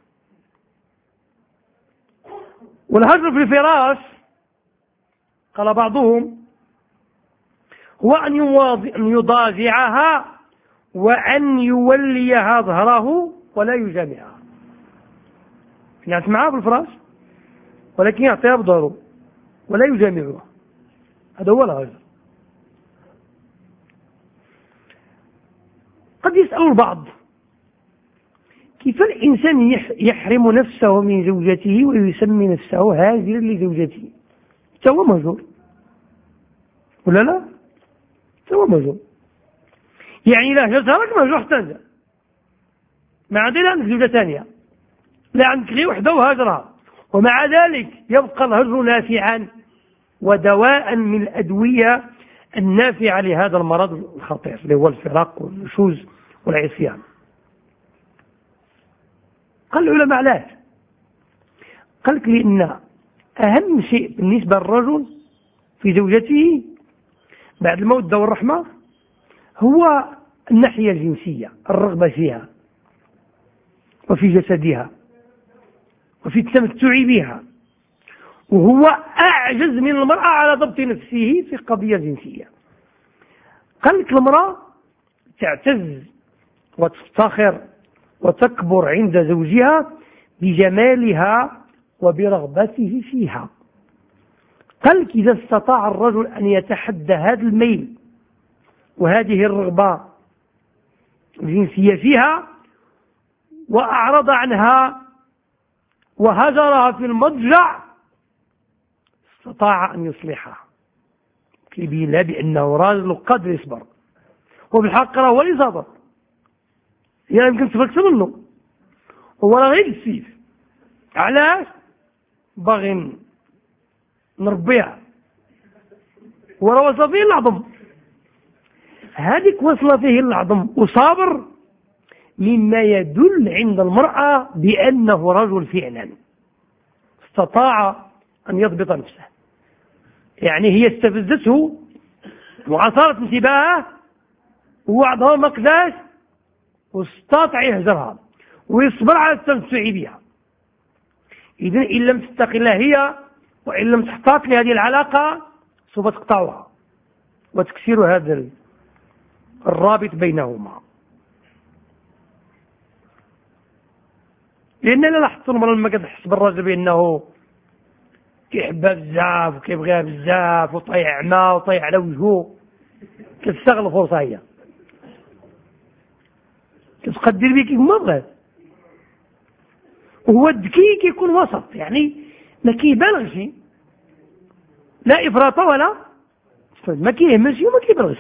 والهجر في الفراش قال بعضهم هو أن يضاجعها وأن يوليها ظهره ولا يجامعها، يعني معها في الفراش ولكن يعطيها بظهره ولا يجامعها، هذا هو الهجر. قد يسأل البعض كيف الإنسان يحرم نفسه من زوجته ويسمي نفسه هاجرا لزوجته؟ هو مهجور ولا لا؟ هو مهجور، يعني لا هجرتها لك مهجور حتى انت، ما عندنا عندك زوجة ثانية، لا عندك غير وحده وهاجرها، ومع ذلك يبقى الهجر نافعا ودواء من الأدوية النافعة لهذا المرض الخطير اللي هو الفراق والنشوز والعصيان. قال العلماء علاش؟ قال لك لأن أهم شيء بالنسبة للرجل في زوجته بعد المودة والرحمة هو الناحية الجنسية، الرغبة فيها وفي جسدها وفي التمتع بها، وهو أعجز من المرأة على ضبط نفسه في قضية جنسية. قال لك المرأة تعتز وتفتخر وتكبر عند زوجها بجمالها وبرغبته فيها. قال لك إذا استطاع الرجل أن يتحدى هذا الميل وهذه الرغبة الجنسية فيها وأعرض عنها وهجرها في المضجع استطاع أن يصلحها، يبين لها بأنه راجل قادر يصبر وبالحق راه هو اللي صابر، يعني يمكن تفكت منه، هو راه غير السيف. علاش؟ باغي نربيها، وراه وصل فيه العظم، هذيك وصل فيه العظم وصابر، مما يدل عند المرأة بأنه رجل فعلا استطاع أن يضبط نفسه. يعني هي استفزته وعصرت انتباهه ووعدها مقداش، واستطاع يهجرها ويصبر على التمتع بها. إذن إن لم تستقلها هي وإن لم تحتاط لهذه العلاقة سوف تقطعها وتكسر هذا الرابط بينهما. لأن أنا لاحظت المرة لما كتحس بالراجل بأنه كيحبها بزاف وكيبغيها بزاف وطيع عماه وطيع على وجهه، كتستغل الفرصة، هي كتقدر بيه كيف ما بغات. وهو الذكي كيكون وسط، يعني ما كيبالغش، لا إفراط ولا ما كيهملش وما كيبالغش.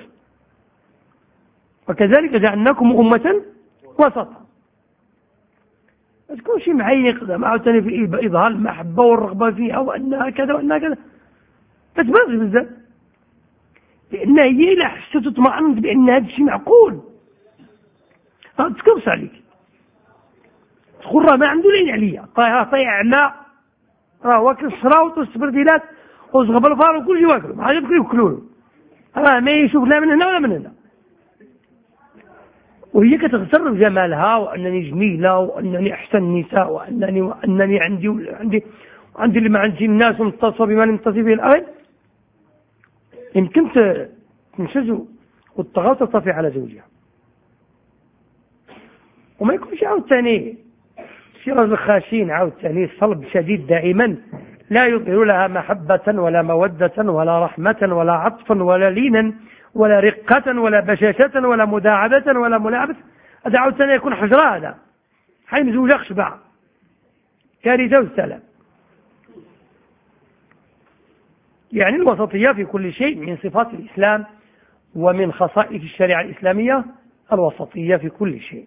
وكذلك جعلناكم أمة وسطا، ما تكونش معيق ما عاوتاني في إظهار المحبة والرغبة فيها وأنها كذا وأنها كذا، ما تبالغش بزاف، لأن هي إلا حسيت وطمأنت بأن هذا الشيء معقول تكبس عليك، تقول راه ما عنده لين عليا، طيها طيع عنا، راه واكل الشراوط والسبرديلات وزغب الفار وكل شيء واكله، ما عاد يبقى ياكلوا له، راه ما يشوف لا من هنا ولا من هنا. وهي كتغتر بجمالها وأنني جميلة وأنني أحسن النساء وأنني وأنني عندي عندي عندي اللي ما عندي الناس ومتصف بما لم يتصف به الآخر. يمكن تنشز والطغاة تطفي على زوجها، وما يكونش عاود ثاني شي راجل خاشين عاود ثاني صلب شديد دائما لا يظهر لها محبة ولا مودة ولا رحمة ولا عطفا ولا لينا ولا رقة ولا بشاشة ولا مداعبة ولا ملاعبة. هذا عاود ثاني يكون حجرة، هذا حين زوجة خشبع كارثة والسلام. يعني الوسطية في كل شيء من صفات الإسلام ومن خصائص الشريعة الإسلامية، الوسطية في كل شيء.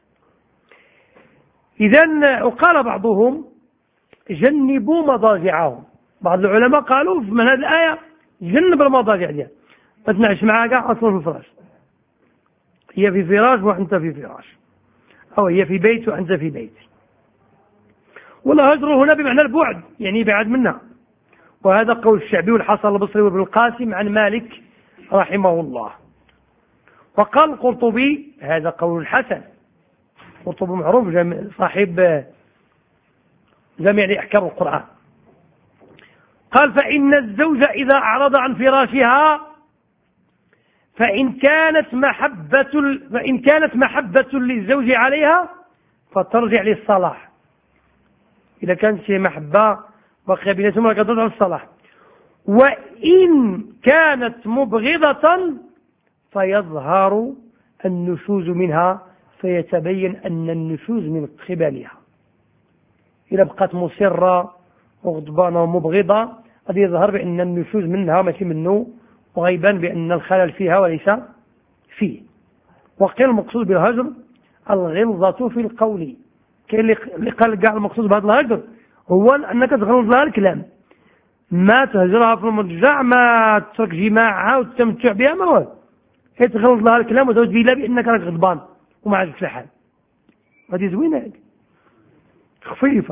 إذن وقال بعضهم جنبوا مضاجعهم، بعض العلماء قالوا من هذه الآية جنب المضاجع ديالها، ما تنعش معها كاع أصلا في الفراش، هي في فراش وأنت في فراش، أو هي في بيت وأنت في بيت. والهجر هنا بمعنى البعد، يعني بعد منها، وهذا قول الشعبي والحسن البصري وابن القاسم عن مالك رحمه الله. وقال القرطبي هذا قول الحسن، القرطبي معروف صاحب جميع أحكام القرآن، قال فإن الزوج إذا أعرض عن فراشها فإن كانت محبة فإن كانت محبة للزوج عليها فترجع للصلاح، إذا كانت شيء محبة بقي بيناتهم ترجع للصلاح، وإن كانت مبغضة فيظهر النشوز منها فيتبين أن النشوز من قبلها. إذا بقت مصرة وغضبانة ومبغضة قد يظهر بأن النشوز منها ماشي منه، وغيبان بأن الخلل فيها وليس فيه. وقيل المقصود بالهجر الغلظة في القول، كاين اللي قال كاع المقصود بهذا الهجر هو أنك تغلظ لها الكلام، ما تهجرها في المضجع، ما تترك جماعها وتستمتع بها، ما هو هي تغلظ لها الكلام وتوجد بها بأنك راك غضبان وما عجبك الحال. هذه زوينة، هذه خفيفة،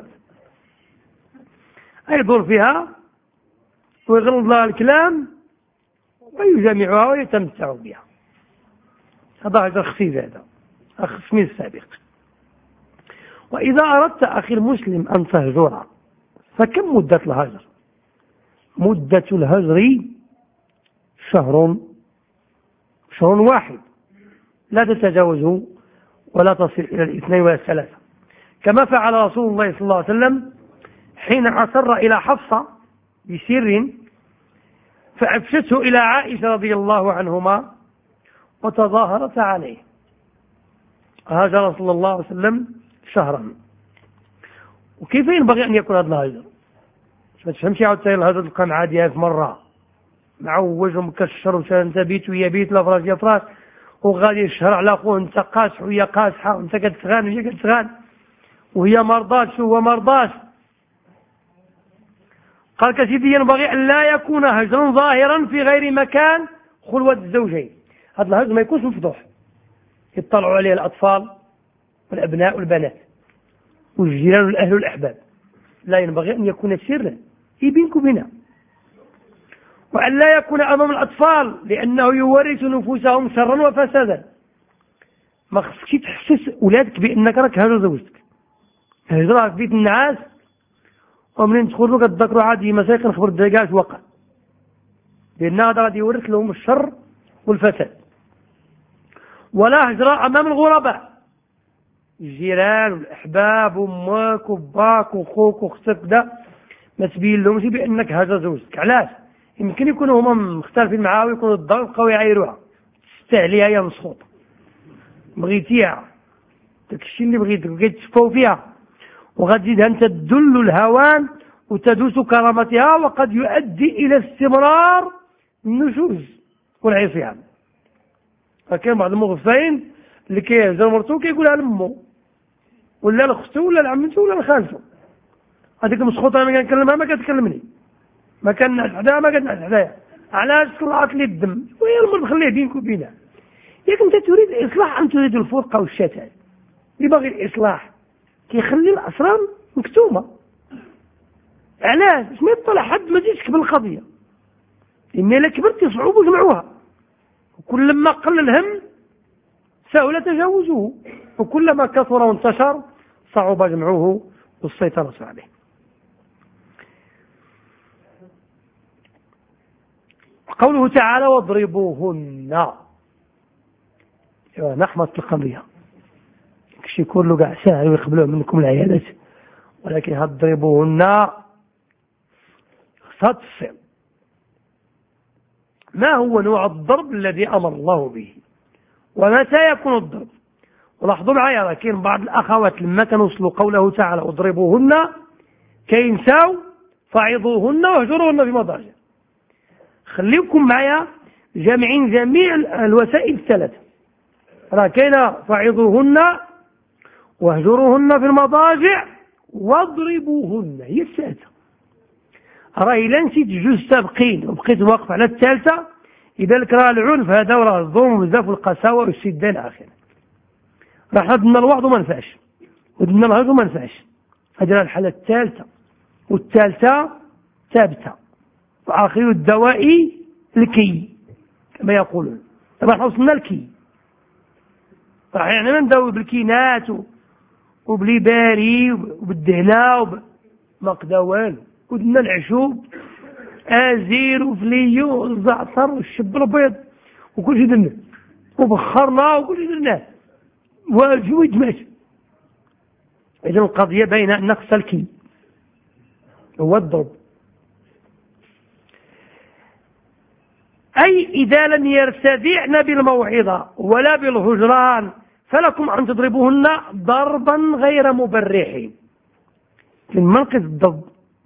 يدور فيها ويغلظ لها الكلام ويجامعها ويتمتع بها. هذا هجر خفيف، هذا أخف من السابق. وإذا أردت أخي المسلم أن تهجر فكم مدة الهجر؟ مدة الهجر شهر، شهر واحد لا تتجاوزه ولا تصل إلى الاثنين ولا الثلاثة، كما فعل رسول الله صلى الله عليه وسلم حين أسر إلى حفصة بسر فأفشته إلى عائشة رضي الله عنهما وتظاهرت عليه. هاجر صلى الله عليه وسلم شهرا. وكيف ينبغي أن يكون هذا الهجر؟ ما تفهمش عاود تاني الهجر تلقى معادية في مرة معوج ومكشر وشان بيت ويا بيت لا فراش يا فراش وغادي يشهر على خوه انت قاسح وهي قاسحة، وانت كتغان وهي كتغان، وهي مرضاش وهو مرضاش. قال كسيدي ينبغي أن لا يكون هجرا ظاهرا في غير مكان خلوة الزوجين. هذا الهجر ما يكونش مفضوح يطلعوا عليه الأطفال والأبناء والبنات والجيران والأهل والأحباب، لا، ينبغي أن يكون سرا بينك وبينها، وأن لا يكون أمام الأطفال لأنه يورث نفوسهم شرا وفسادا. ما خصكش تحسس أولادك بأنك راك هاجر زوجتك، هجرها في بيت النعاس، ومنين تخرجوا كتذكروا عادي مساء كنخبر الدجاج وقع، لأن هذا غادي يورث لهم الشر والفساد. ولا هجرة أمام الغرباء، الجيران والأحباب وأمك وباك وخوك وختك، دا ما تبين لهمش بأنك هاجر زوجتك. علاش؟ يمكن يكونوا هما مختلفين معاها ويكونوا الضغط بقاو يعايروها، تستاهليها يا مسخوطة، بغيتيها داكشي اللي بغيتك بغيت تشفاو فيها، وغتزيدها أنت تدل الهوان وتدوس كرامتها، وقد يؤدي إلى استمرار النشوز والعصيان. فكاين بعض المغفلين اللي كيهجر مرتو كيقولها لمو ولا لختو ولا لعمتو ولا لخالتو، هذيك المسخوطة ما كنكلمها ما كتكلمني، ما كنعس حداها ما كنعس حدايا، علاش طلعت لي الدم، وهي المرض خليه بينك وبينها. ياك انت تريد الاصلاح ام تريد الفرقه والشتات؟ اللي باغي الاصلاح كيخلي الاسرار مكتومه. علاش؟ باش ما يطلع حد ما يجيش بالقضيه، إن إلا كبرت يصعبوا جمعوها، وكلما قل الهم سهل تجاوزه، وكلما كثر وانتشر صعب جمعه والسيطرة عليه. قوله تعالى واضربوهن، نحمة القضية كشي كله قاع سهل ويقبلوه منكم العيادات، ولكن هضربوهن خصها. ما هو نوع الضرب الذي أمر الله به ومتى يكون الضرب؟ ولاحظوا معايا كاين بعض الأخوات لما كنوصلوا قوله تعالى اضربوهن كينساو فعظوهن واهجروهن في مضاجع. خليكم معايا جامعين جميع الوسائل الثلاثة، راه كاين فعظوهن واهجروهن في المضاجع واضربوهن، هي الثالثة. راه إلا نسيت جوج سابقين وبقيت واقف على الثالثة إذا لك راه العنف هذا وراه الظلم بزاف والقساوة والشدة إلى آخره. راه درنا الوعظ وما نفعش، ودرنا الهجر وما نفعش، هذه الحالة الثالثة، والثالثة ثابتة، وآخر الدواء الكي كما يقولون. طبعا وصلنا الكي، راح يعني نداوي بالكينات وبالباري وبالدهنة وما قدا والو، ودنا العشوب ازير وفليو والزعتر والشب الابيض وكل شيء درنا، وبخرنا وكل شيء درناه والجويد ماشي. اذا القضيه بين ان نقص الكي هو الضرب، اي اذا لم يرتدعن بالموعظه ولا بالهجران فلكم ان تضربوهن ضربا غير مبرح. من منقذ الضرب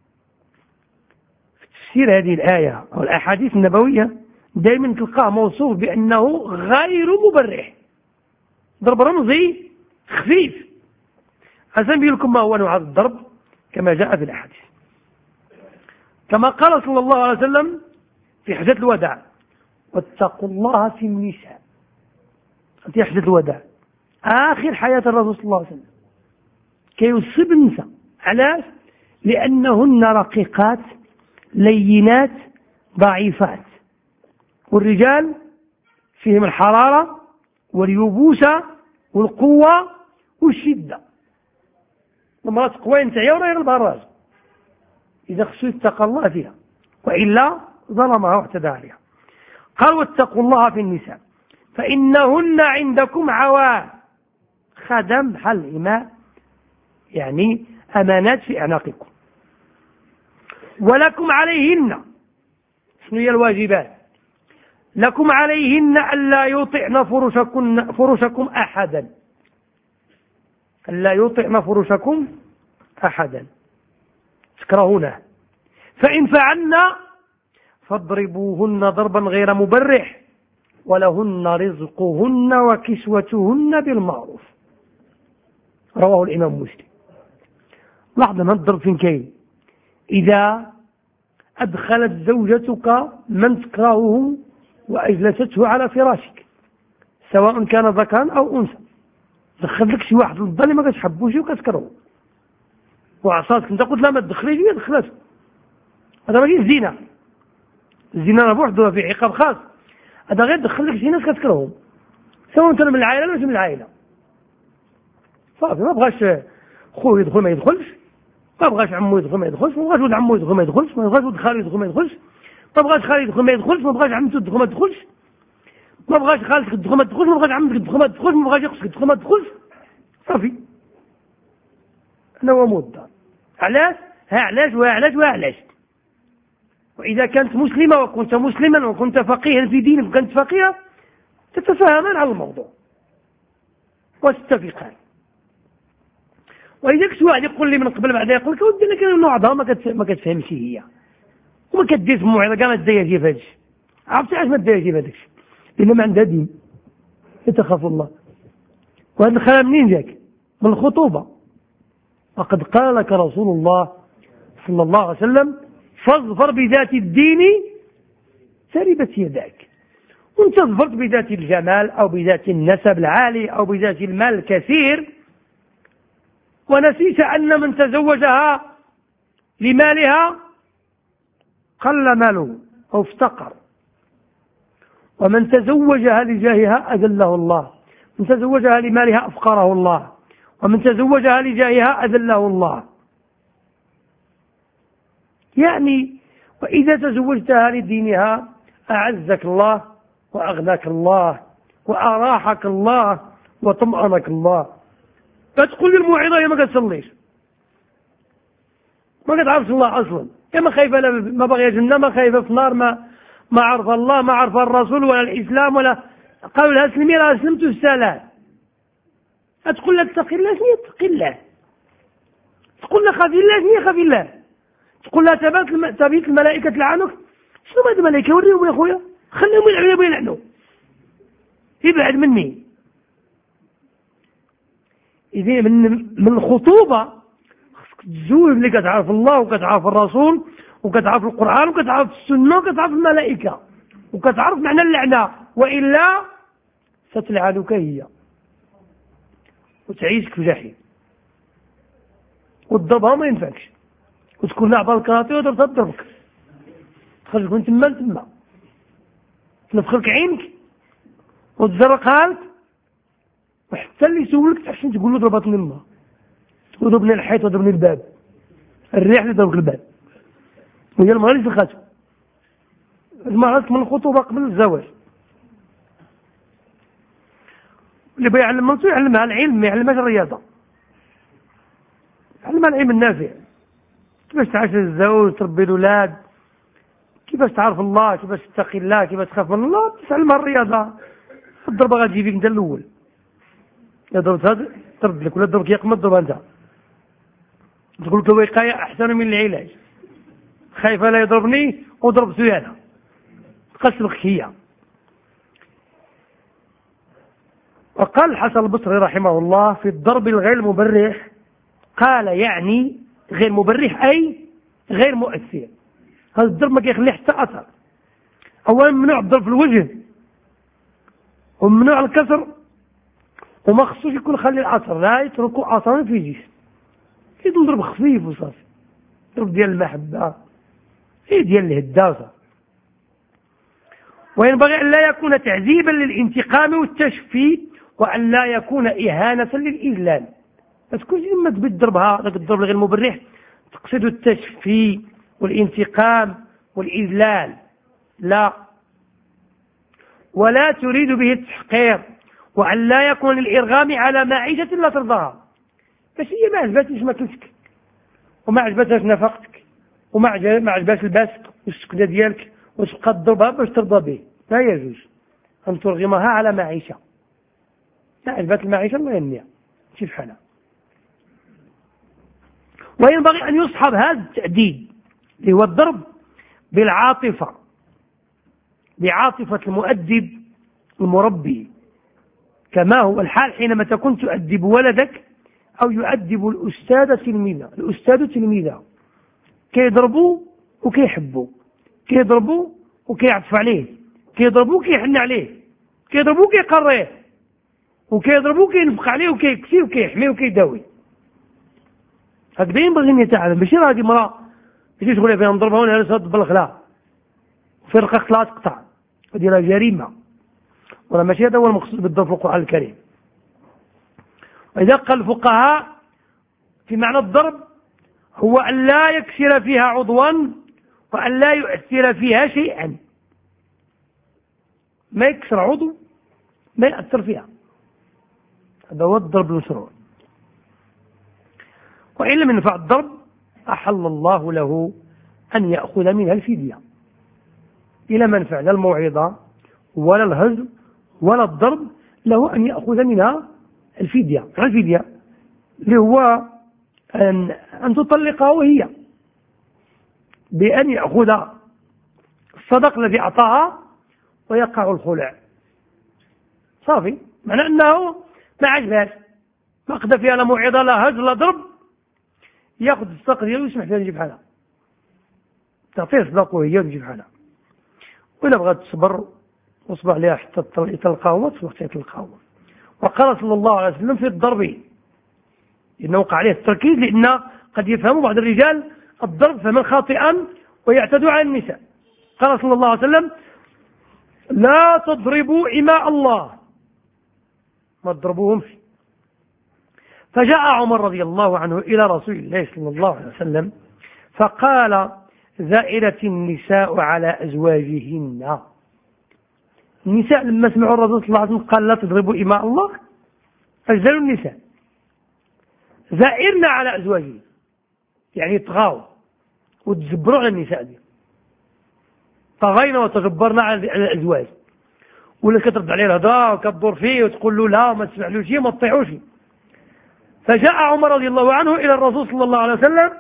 تفسير هذه الآية أو الأحاديث النبوية دائما تلقاه موصوف بأنه غير مبرح، ضرب رمزي خفيف. أسنبي لكم ما هو نوع الضرب كما جاء في الأحاديث، كما قال صلى الله عليه وسلم في حجة الوداع واتقوا الله في النساء، في حجة الوداع آخر حياة الرسول صلى الله عليه وسلم كي يصيب النساء. علاش؟ لأنهن رقيقات لينات ضعيفات، والرجال فيهم الحرارة واليبوسة والقوة والشدة. المرأة قوين تعيا ولا يغلبها الراجل، إذا خصو يتقى الله فيها وإلا ظلمها واعتدى عليها. قال واتقوا الله في النساء فإنهن عندكم عوان، خدم بحال إماء يعني أمانات في أعناقكم، ولكم عليهن، شنو هي الواجبات؟ لكم عليهن ألا يطعن فرشكم, فرشكم أحدا، ألا يطعن فرشكم أحدا تكرهونه، فإن فعلنا فاضربوهن ضربا غير مبرح ولهن رزقهن وكسوتهن بالمعروف. رواه الإمام مسلم. لاحظ نضرب فين كاين. إذا أدخلت زوجتك من تكرهه وأجلسته على فراشك سواء كان ذكرا أو أنثى، دخل لك شي واحد للظل ما كتحبوش وكتكرهه وعصاتك انت قلت لا ما تدخليش هي دخلته، هذا ماشي الزنا. الزنا راه بوحدو فيه عقاب خاص، هذا غير دخل لك شي ناس كتكرههم سواء كانوا من العائله ولا مش من العائله. صافي ما بغاش خوه يدخل ما يدخلش، ما بغاش عمو يدخل ما يدخلش، ما بغاش ولد عمو يدخل ما يدخلش، ما بغاش ولد خالو يدخل ما يدخلش، ما بغاش خالي يدخل ما يدخلش، ما بغاش عمته تدخل ما تدخلش، ما بغاش خالتك تدخل ما تدخلش، ما بغاش عمتك تدخل ما تدخلش، ما بغاش يخصك تدخل ما تدخلش. صافي انا هو مده. علاش؟ ها علاش وعلاش وعلاش. وإذا كانت مسلمة وكنت مسلما وكنت فقيها في دينك وكنت فقيها تتفاهمان على الموضوع وتتفقان. وإذا كنت واحد يقول لي من قبل بعدا يقول لك ودي لك النوع هذا ما كتفهمش هي وما كدير في الموعظة كاع ما دايرش في هذا الشيء. عرفتي علاش ما دايرش في هذا الشيء؟ لأن ما عندها دين، يتخاف الله. وهذا الكلام منين جاك؟ من الخطوبة. وقد قال لك رسول الله صلى الله عليه وسلم فاظفر بذات الدين تربت يداك. وانت ظفرت بذات الجمال أو بذات النسب العالي أو بذات المال الكثير ونسيت أن من تزوجها لمالها قل ماله أو افتقر، ومن تزوجها لجاهها أذله الله، من تزوجها لمالها أفقره الله، ومن تزوجها لجاهها أذله الله. يعني وإذا تزوجتها لدينها أعزك الله وأغناك الله وأراحك الله وطمأنك الله. فتقول الموعظة يا ما كتصليش، ما كتعرفش الله أصلا، يا ما خايفة ما باغية جنة، ما خايفة في النار، ما ما عرف الله، ما عرف الرسول ولا الإسلام، ولا قالوا لها اسلمي راه اسلمت السلام. تقول لها اتقي الله، شنو اتقي الله؟ تقول لها خافي الله، شنو خافي الله؟ تقول لها تبات تبيت الملائكة تلعنك، شنو هاد الملائكة؟ وريهم يا خويا، خليهم يلعنوا يلعنوا، يبعد مني. إذا من من الخطوبة خصك تزوج اللي كتعرف الله وكتعرف الرسول وكتعرف القرآن وكتعرف السنة وكتعرف الملائكة وكتعرف معنى اللعنة، وإلا ستلعنك هي وتعيشك في جحيم وتضربها ما ينفعكش، وتكون لعبة الكاراتيه وضربتها تضربك، تخرجك من تما لتما، تنفخلك عينك وتزرقها لك، وحتى اللي يسولك تحسن تقول له ضربتني الماء، تقول ضربني الحيط وضربني الباب، الريح اللي ضربك الباب، وهي المرأة اللي سخاتو. المرأة من الخطوبة قبل الزواج. اللي بغى يعلم مرته يعلمها العلم، ما يعلمهاش الرياضة، يعلمها العلم النافع، كيفاش تعيش الزوج، تربي الأولاد، كيفاش تعرف الله، كيفاش تتقي الله، كيفاش تخاف من الله، تعلمها الرياضة. الضربة غتجي فيك انت الأول، إذا ضربتها ترد لك، ولا ضربك يقمت ضربها انت، تقول لك الوقاية أحسن من العلاج، خايفة لا يضربني وضربته أنا، تقسمك هي. وقال الحسن البصري رحمه الله في الضرب الغير مبرح، قال يعني غير مبرح أي غير مؤثر. هذا الضرب ما كيخلي حتى أثر. أولا ممنوع الضرب في الوجه، وممنوع الكسر، وما خصوش يكون خلي الأثر، لا يتركوا أثرا في جسم، يدون ضرب خفيف وصافي، ضرب ديال المحبة، ايه ديال الهداسة. وينبغي أن لا يكون تعذيبا للانتقام والتشفي، وأن لا يكون إهانة للإذلال. ما تكونش لما تبي تضربها ذاك الضرب غير مبرح تقصد التشفي والانتقام والإذلال، لا، ولا تريد به التحقير، وأن لا يكون الإرغام على معيشة لا ترضاها. باش هي ما عجبتش ماكلتك وما عجبتهاش نفقتك وما عجبتهاش لباسك والسكنة ديالك، وتبقى تضربها باش ترضى به، لا يجوز أن ترغمها على معيشة. لا عجبت المعيشة الله يهنيها شي في حالها. وينبغي أن يصحب هذا التأديب اللي هو الضرب بالعاطفة، بعاطفة المؤدب المربي كما هو الحال حينما تكون تؤدب ولدك أو يؤدب الأستاذ تلميذه. الأستاذ تلميذه كيضربوه وكيحبوه، كيضربوه وكيعطف عليه، كيضربوه وكيحن عليه، كيضربوه وكيقريه، وكيضربوه وكينفق عليه وكيكسيه وكيحميه وكيداوي. هكذا ينبغي أن يتعلم. ماشي راه هذه امرأة ماشي شغل فيها نضربها ولا نصد بالخلاع في رقاق لا تقطع، هذه راه جريمة، ولا ماشي هذا هو المقصود بالضرب في القرآن الكريم. وإذا قال الفقهاء في معنى الضرب هو أن لا يكسر فيها عضوا وأن لا يؤثر فيها شيئا، ما يكسر عضو ما يأثر فيها، هذا هو الضرب المشروع. وإن لم ينفع الضرب أحل الله له أن يأخذ منها الفدية، إلى من فعل الموعظة ولا الهجر ولا الضرب له أن يأخذ منها الفدية. الفدية اللي هو أن, أن تطلقها وهي بأن يأخذ الصدق الذي أعطاها ويقع الخلع صافي، معنى أنه ما عجبهاش، ما قدر فيها لا موعظة لا هجر لا ضرب، ياخذ الصدق ديالو ويسمح فيها يجيب حالها، تعطيه صدق وهي ويجيب حالها. وإلا بغات تصبر واصبر عليها حتى تلقاه وما تصبح تلقاه. وقال صلى الله عليه وسلم في الضرب، إنه وقع عليه التركيز لأن قد يفهم بعض الرجال الضرب فمن خاطئا ويعتدوا على النساء. قال صلى الله عليه وسلم لا تضربوا إماء الله، ما تضربوهم فيه. فجاء عمر رضي الله عنه إلى رسول الله صلى الله عليه وسلم فقال زائرت النساء على أزواجهن. النساء لما سمعوا الرسول صلى الله عليه وسلم قال لا تضربوا إماء الله فجزلوا النساء، زائرنا على أزواجهن يعني طغاوا وتجبروا على النساء دي، طغينا وتجبرنا على الأزواج، ولا كترد عليه الهضاء وكتدور فيه وتقول له لا ما تسمعلوش شيء ما تطيعوش. فجاء عمر رضي الله عنه إلى الرسول صلى الله عليه وسلم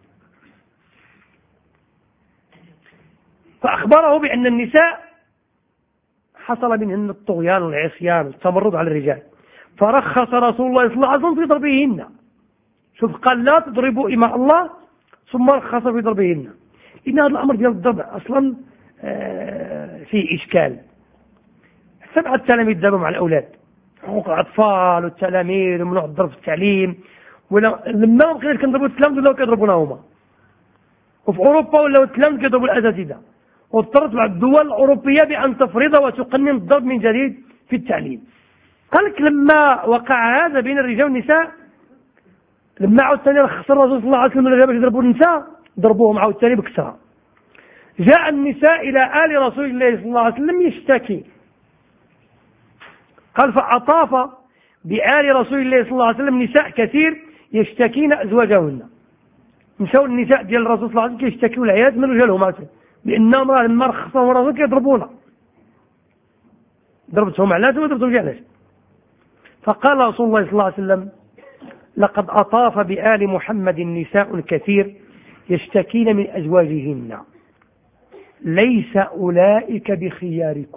فأخبره بأن النساء حصل منهن الطغيان والعصيان والتمرد على الرجال، فرخص رسول الله صلى الله عليه وسلم في ضربهن. شوف قال لا تضربوا إماء الله ثم رخص في ضربهن، إن هذا الأمر ديال الضرب أصلا فيه إشكال. سبعة التلاميذ دابا مع الأولاد، حقوق الأطفال والتلاميذ وممنوع الضرب في التعليم، ولا لما ما بقيناش كنضربوا التلاميذ ولاو كيضربونا هما، وفي أوروبا ولاو التلاميذ كيضربوا الأساتذة، واضطرت مع الدول الأوروبية بأن تفرض وتقنن الضرب من جديد في التعليم. قال لك لما وقع هذا بين الرجال والنساء، لما عاود ثاني رخص الرسول صلى الله عليه وسلم الرجال باش يضربوا النساء ضربوهم عاود ثاني بكثرة. جاء النساء إلى آل رسول الله صلى الله عليه وسلم يشتكي، قال فأطاف بآل رسول الله صلى الله عليه وسلم نساء كثير يشتكين أزواجهن. مشاو النساء ديال الرسول صلى الله عليه وسلم كيشتكيوا العياذ من رجالهم بأنهم راه لما رخصهم الرسول كيضربونا، ضربتهم علاش وما ضربتهمش علاش. فقال رسول الله صلى الله عليه وسلم لقد أطاف بآل محمد نساء كثير يشتكين من أزواجهن ليس أولئك بخياركم.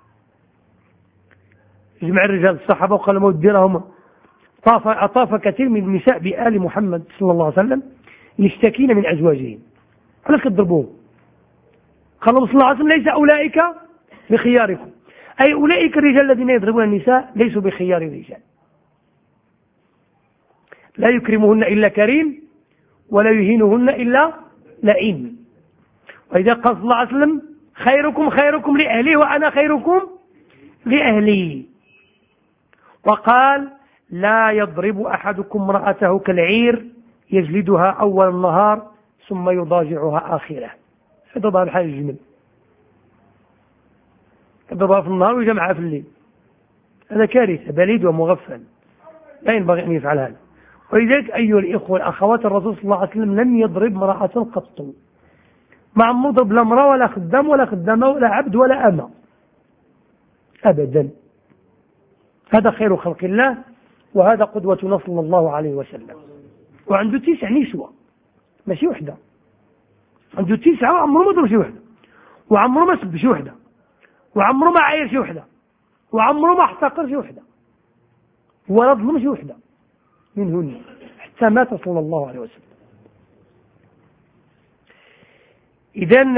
جمع الرجال الصحابة وقال ما وديرهم طاف أطاف كثير من النساء بآل محمد صلى الله عليه وسلم يشتكين من أزواجهن، علاش كتضربوهم؟ قال صلى الله عليه وسلم ليس أولئك بخياركم، أي أولئك الرجال الذين يضربون النساء ليسوا بخيار الرجال، لا يكرمهن إلا كريم ولا يهينهن إلا لئيم. وإذا قال صلى الله عليه وسلم خيركم خيركم لأهلي وأنا خيركم لأهلي، وقال لا يضرب أحدكم امرأته كالعير يجلدها أول النهار ثم يضاجعها آخره، يضربها بحال الجمل، يضربها في النهار ويجمعها في الليل، هذا كارثة، بليد ومغفل لا ينبغي أن يفعل هذا. ولذلك أيها الإخوة الأخوات الرسول صلى الله عليه وسلم لم يضرب امرأة قط، ما عمره ضرب لا امرأة ولا خدام ولا خدامة ولا عبد ولا أمة أبدا. هذا خير خلق الله وهذا قدوتنا صلى الله عليه وسلم. وعنده تسع نسوة ماشي وحدة، عنده تسعة وعمره ما ضرب شي وحدة، وعمره ما سب شي وحدة، وعمره ما عاير شي وحدة، وعمره ما احتقر شي وحدة ولا ظلم شي وحدة منهن حتى مات صلى الله عليه وسلم. إذن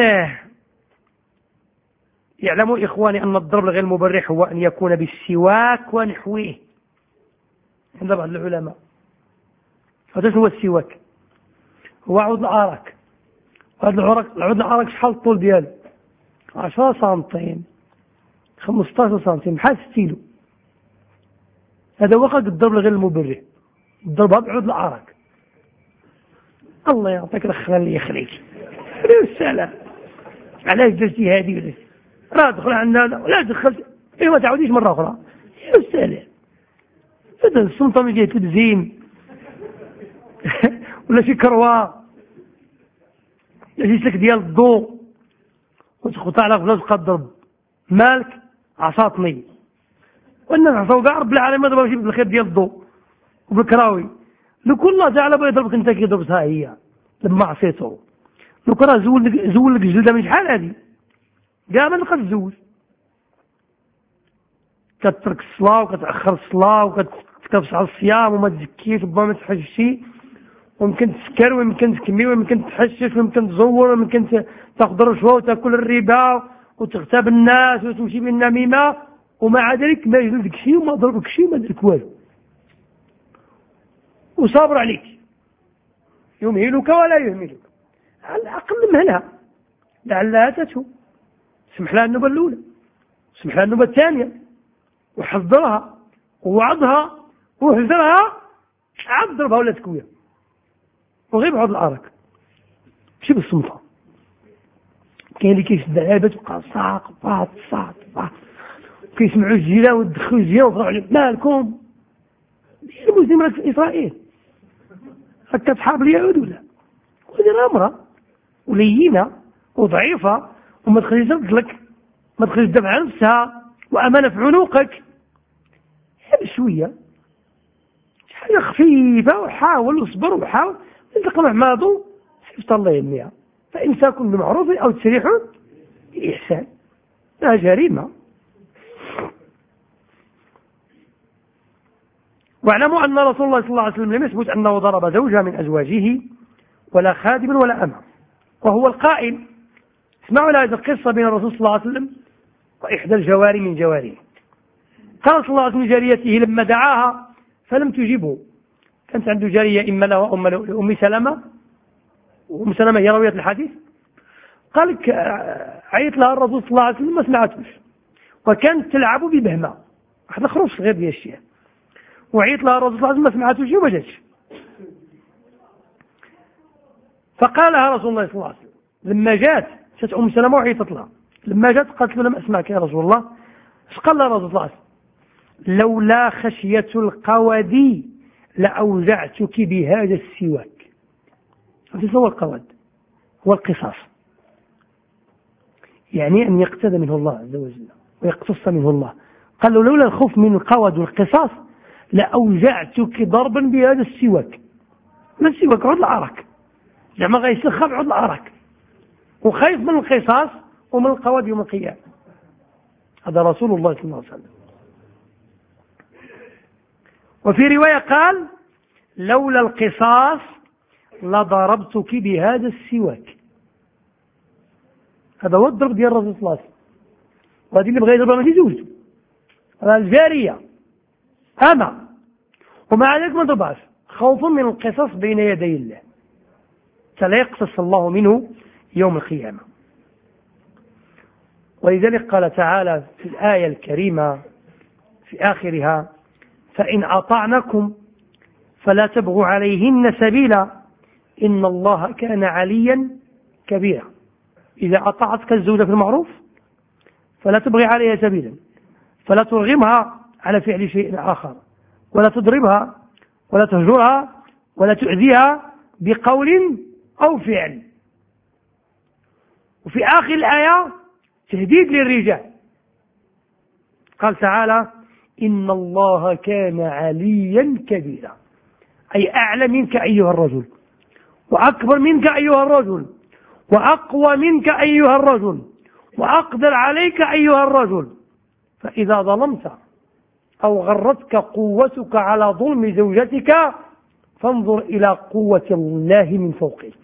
يعلموا إخواني أن الضرب غير المبرح هو أن يكون بالسواك ونحوه عند بعض العلماء. هذا هو السواك، هو عود العرق. هذا العرق العود العرق شحال الطول ديالو؟ عشرة سنتيم خمسطاش سنتيم بحال ستيلو. هذا هو قد الضرب غير المبرح، الضرب بعود العرق. الله يعطيك الخير اللي يخليك السلام. علاش درتي هذه ولا راه دخل عندنا ولا دخلت ايوا ما تعاوديش مره اخرى يا السلام. هذا السلطه من جهه التزيين ولا شي كروه ولا شي سلك ديال الضوء وتخطى على غلاس تبقى تضرب مالك عصاتني. والناس عصاو كاع رب العالمين ضرب شي بالخير ديال الضوء وبالكراوي. لو كل الله تعالى بغى يضربك انت كيضربها هي لما عصيته. لو كان زول لك زول لك جلده من شحال هذه كاع ما تبقاش تزوج. كترك الصلاه وكتاخر الصلاه وكتكبس على الصيام وما تزكيش وما تحجش، ويمكن تسكر ويمكن تكمي ويمكن تحشش ويمكن تزور ويمكن تاخذ رشوه وتاكل الربا وتغتاب الناس وتمشي بالنميمه، ومع ذلك ما يجلدك شيء وما ضربك شيء وما درك والو وصابر عليك يمهلك ولا يهملك. على الأقل مهلها لعلها تتوب، سمح لها النوبة الأولى، سمح لها النوبة الثانية، وحذرها ووعظها وحذرها عاد ضربها ولا تكويها وغيب عود العرق ماشي بالصمتة. كاين اللي كيشد العابة تبقى صاق باط صاق باط كيسمعوا الجيران ويدخلوا الجيران ويطلعوا عليهم مالكم المسلم راك في إسرائيل هكا تحارب اليهود ولا ودير امرأة ولينة وضعيفة وما تخليش ترجلك ما تخليش تدافع عن نفسها وأمانة في عنقك بشوية حاجة خفيفة وحاول واصبر وحاول انتقم أحماده سيفت الله يميها. فإمساك بمعروف أو تسريح بإحسان لا جريمة. واعلموا أن رسول الله صلى الله عليه وسلم لم يثبت أنه ضرب زوجها من أزواجه ولا خادم ولا أمة، وهو القائل. اسمعوا هذه القصة بين الرسول صلى الله عليه وسلم وإحدى الجواري من جواريه. قال صلى الله عليه وسلم لجاريته لما دعاها فلم تجبه، كانت عنده جارية إما له وأم لأم سلمة، وأم سلمة هي راوية الحديث. قال لك عيط لها الرسول صلى الله عليه وسلم ما سمعتوش، وكانت تلعب ببهمة واحد خروج صغير ديال الشيء، وعيط لها الرسول صلى الله عليه وسلم ما سمعتوش وما جاتش. فقال لها رسول الله صلى الله عليه وسلم لما جات جات أم سلمة وعيطت لها، لما جات قالت له لم أسمعك يا رسول الله. اش قال لها الرسول صلى الله عليه وسلم؟ لولا خشية القود لأوجعتك بهذا السواك. هذا هو القود، هو القصاص، يعني أن يقتدى منه الله عز وجل ويقتص منه الله. قال له لولا الخوف من القود والقصاص لأوجعتك ضربا بهذا السواك. ما السواك عود العرق، زعما غيسخن عود العرق، وخايف من القصاص ومن القود يوم القيامة. هذا رسول الله صلى الله عليه وسلم. وفي رواية قال لولا القصاص لضربتك بهذا السواك. هذا هو الضرب ديال الرسول صلى الله عليه وسلم. وهذه اللي بغى يضربها ماشي زوجته، هذا الجارية أما، ومع ذلك ما ضربهاش خوفا من القصاص بين يدي الله، فلا يقتص الله منه يوم القيامة. ولذلك قال تعالى في الآية الكريمة في آخرها فإن أطعنكم فلا تبغوا عليهن سبيلا إن الله كان عليا كبيرا. إذا أطاعتك الزوجة في المعروف فلا تبغي عليها سبيلا، فلا ترغمها على فعل شيء آخر، ولا تضربها ولا تهجرها ولا تؤذيها بقول أو فعل. وفي آخر الآية تهديد للرجال، قال تعالى إن الله كان عليا كبيرا، أي أعلى منك أيها الرجل، وأكبر منك أيها الرجل، وأقوى منك أيها الرجل، وأقدر عليك أيها الرجل. فإذا ظلمت أو غرتك قوتك على ظلم زوجتك فانظر إلى قوة الله من فوقك،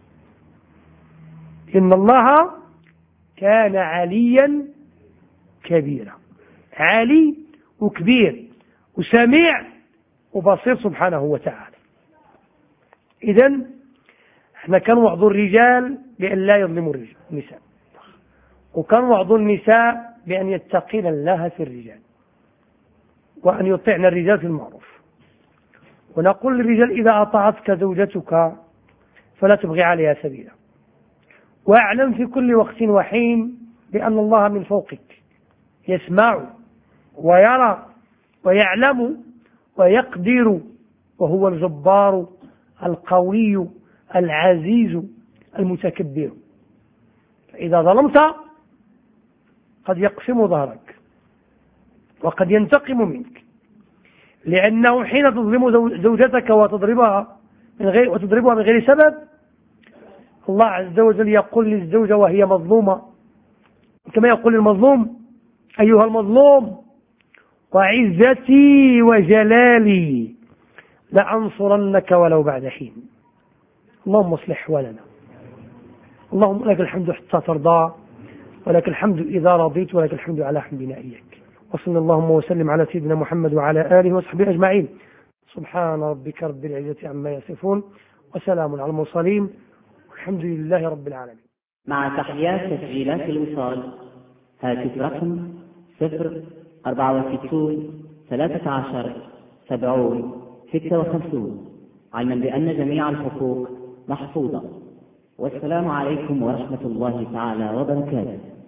إن الله كان عليا كبيرا، علي وكبير وسميع وبصير سبحانه وتعالى. إذن احنا كان وعظ الرجال بأن لا يظلموا النساء، وكان وعظ النساء بأن يتقين الله في الرجال وأن يطيعن الرجال في المعروف. ونقول للرجال إذا أطاعتك زوجتك فلا تبغي عليها سبيلا، واعلم في كل وقت وحين بأن الله من فوقك يسمع ويرى ويعلم ويقدر، وهو الجبار القوي العزيز المتكبر. فإذا ظلمت قد يقسم ظهرك وقد ينتقم منك، لأنه حين تظلم زوجتك وتضربها من غير وتضربها من غير سبب، الله عز وجل يقول للزوجة وهي مظلومة كما يقول المظلوم: أيها المظلوم وعزتي وجلالي لأنصرنك ولو بعد حين. اللهم اصلح أحوالنا، اللهم لك الحمد حتى ترضى، ولك الحمد إذا رضيت، ولك الحمد على حمدنا إياك. وصلى اللهم وسلم على سيدنا محمد وعلى آله وصحبه أجمعين. سبحان ربك رب العزة عما يصفون وسلام على المرسلين والحمد لله رب العالمين. مع تحيات تسجيلات الوصال، هاتف رقم صفر أربعة وستون ثلاثة عشر سبعون ستة وخمسون، علما بأن جميع الحقوق محفوظة. والسلام عليكم ورحمة الله تعالى وبركاته.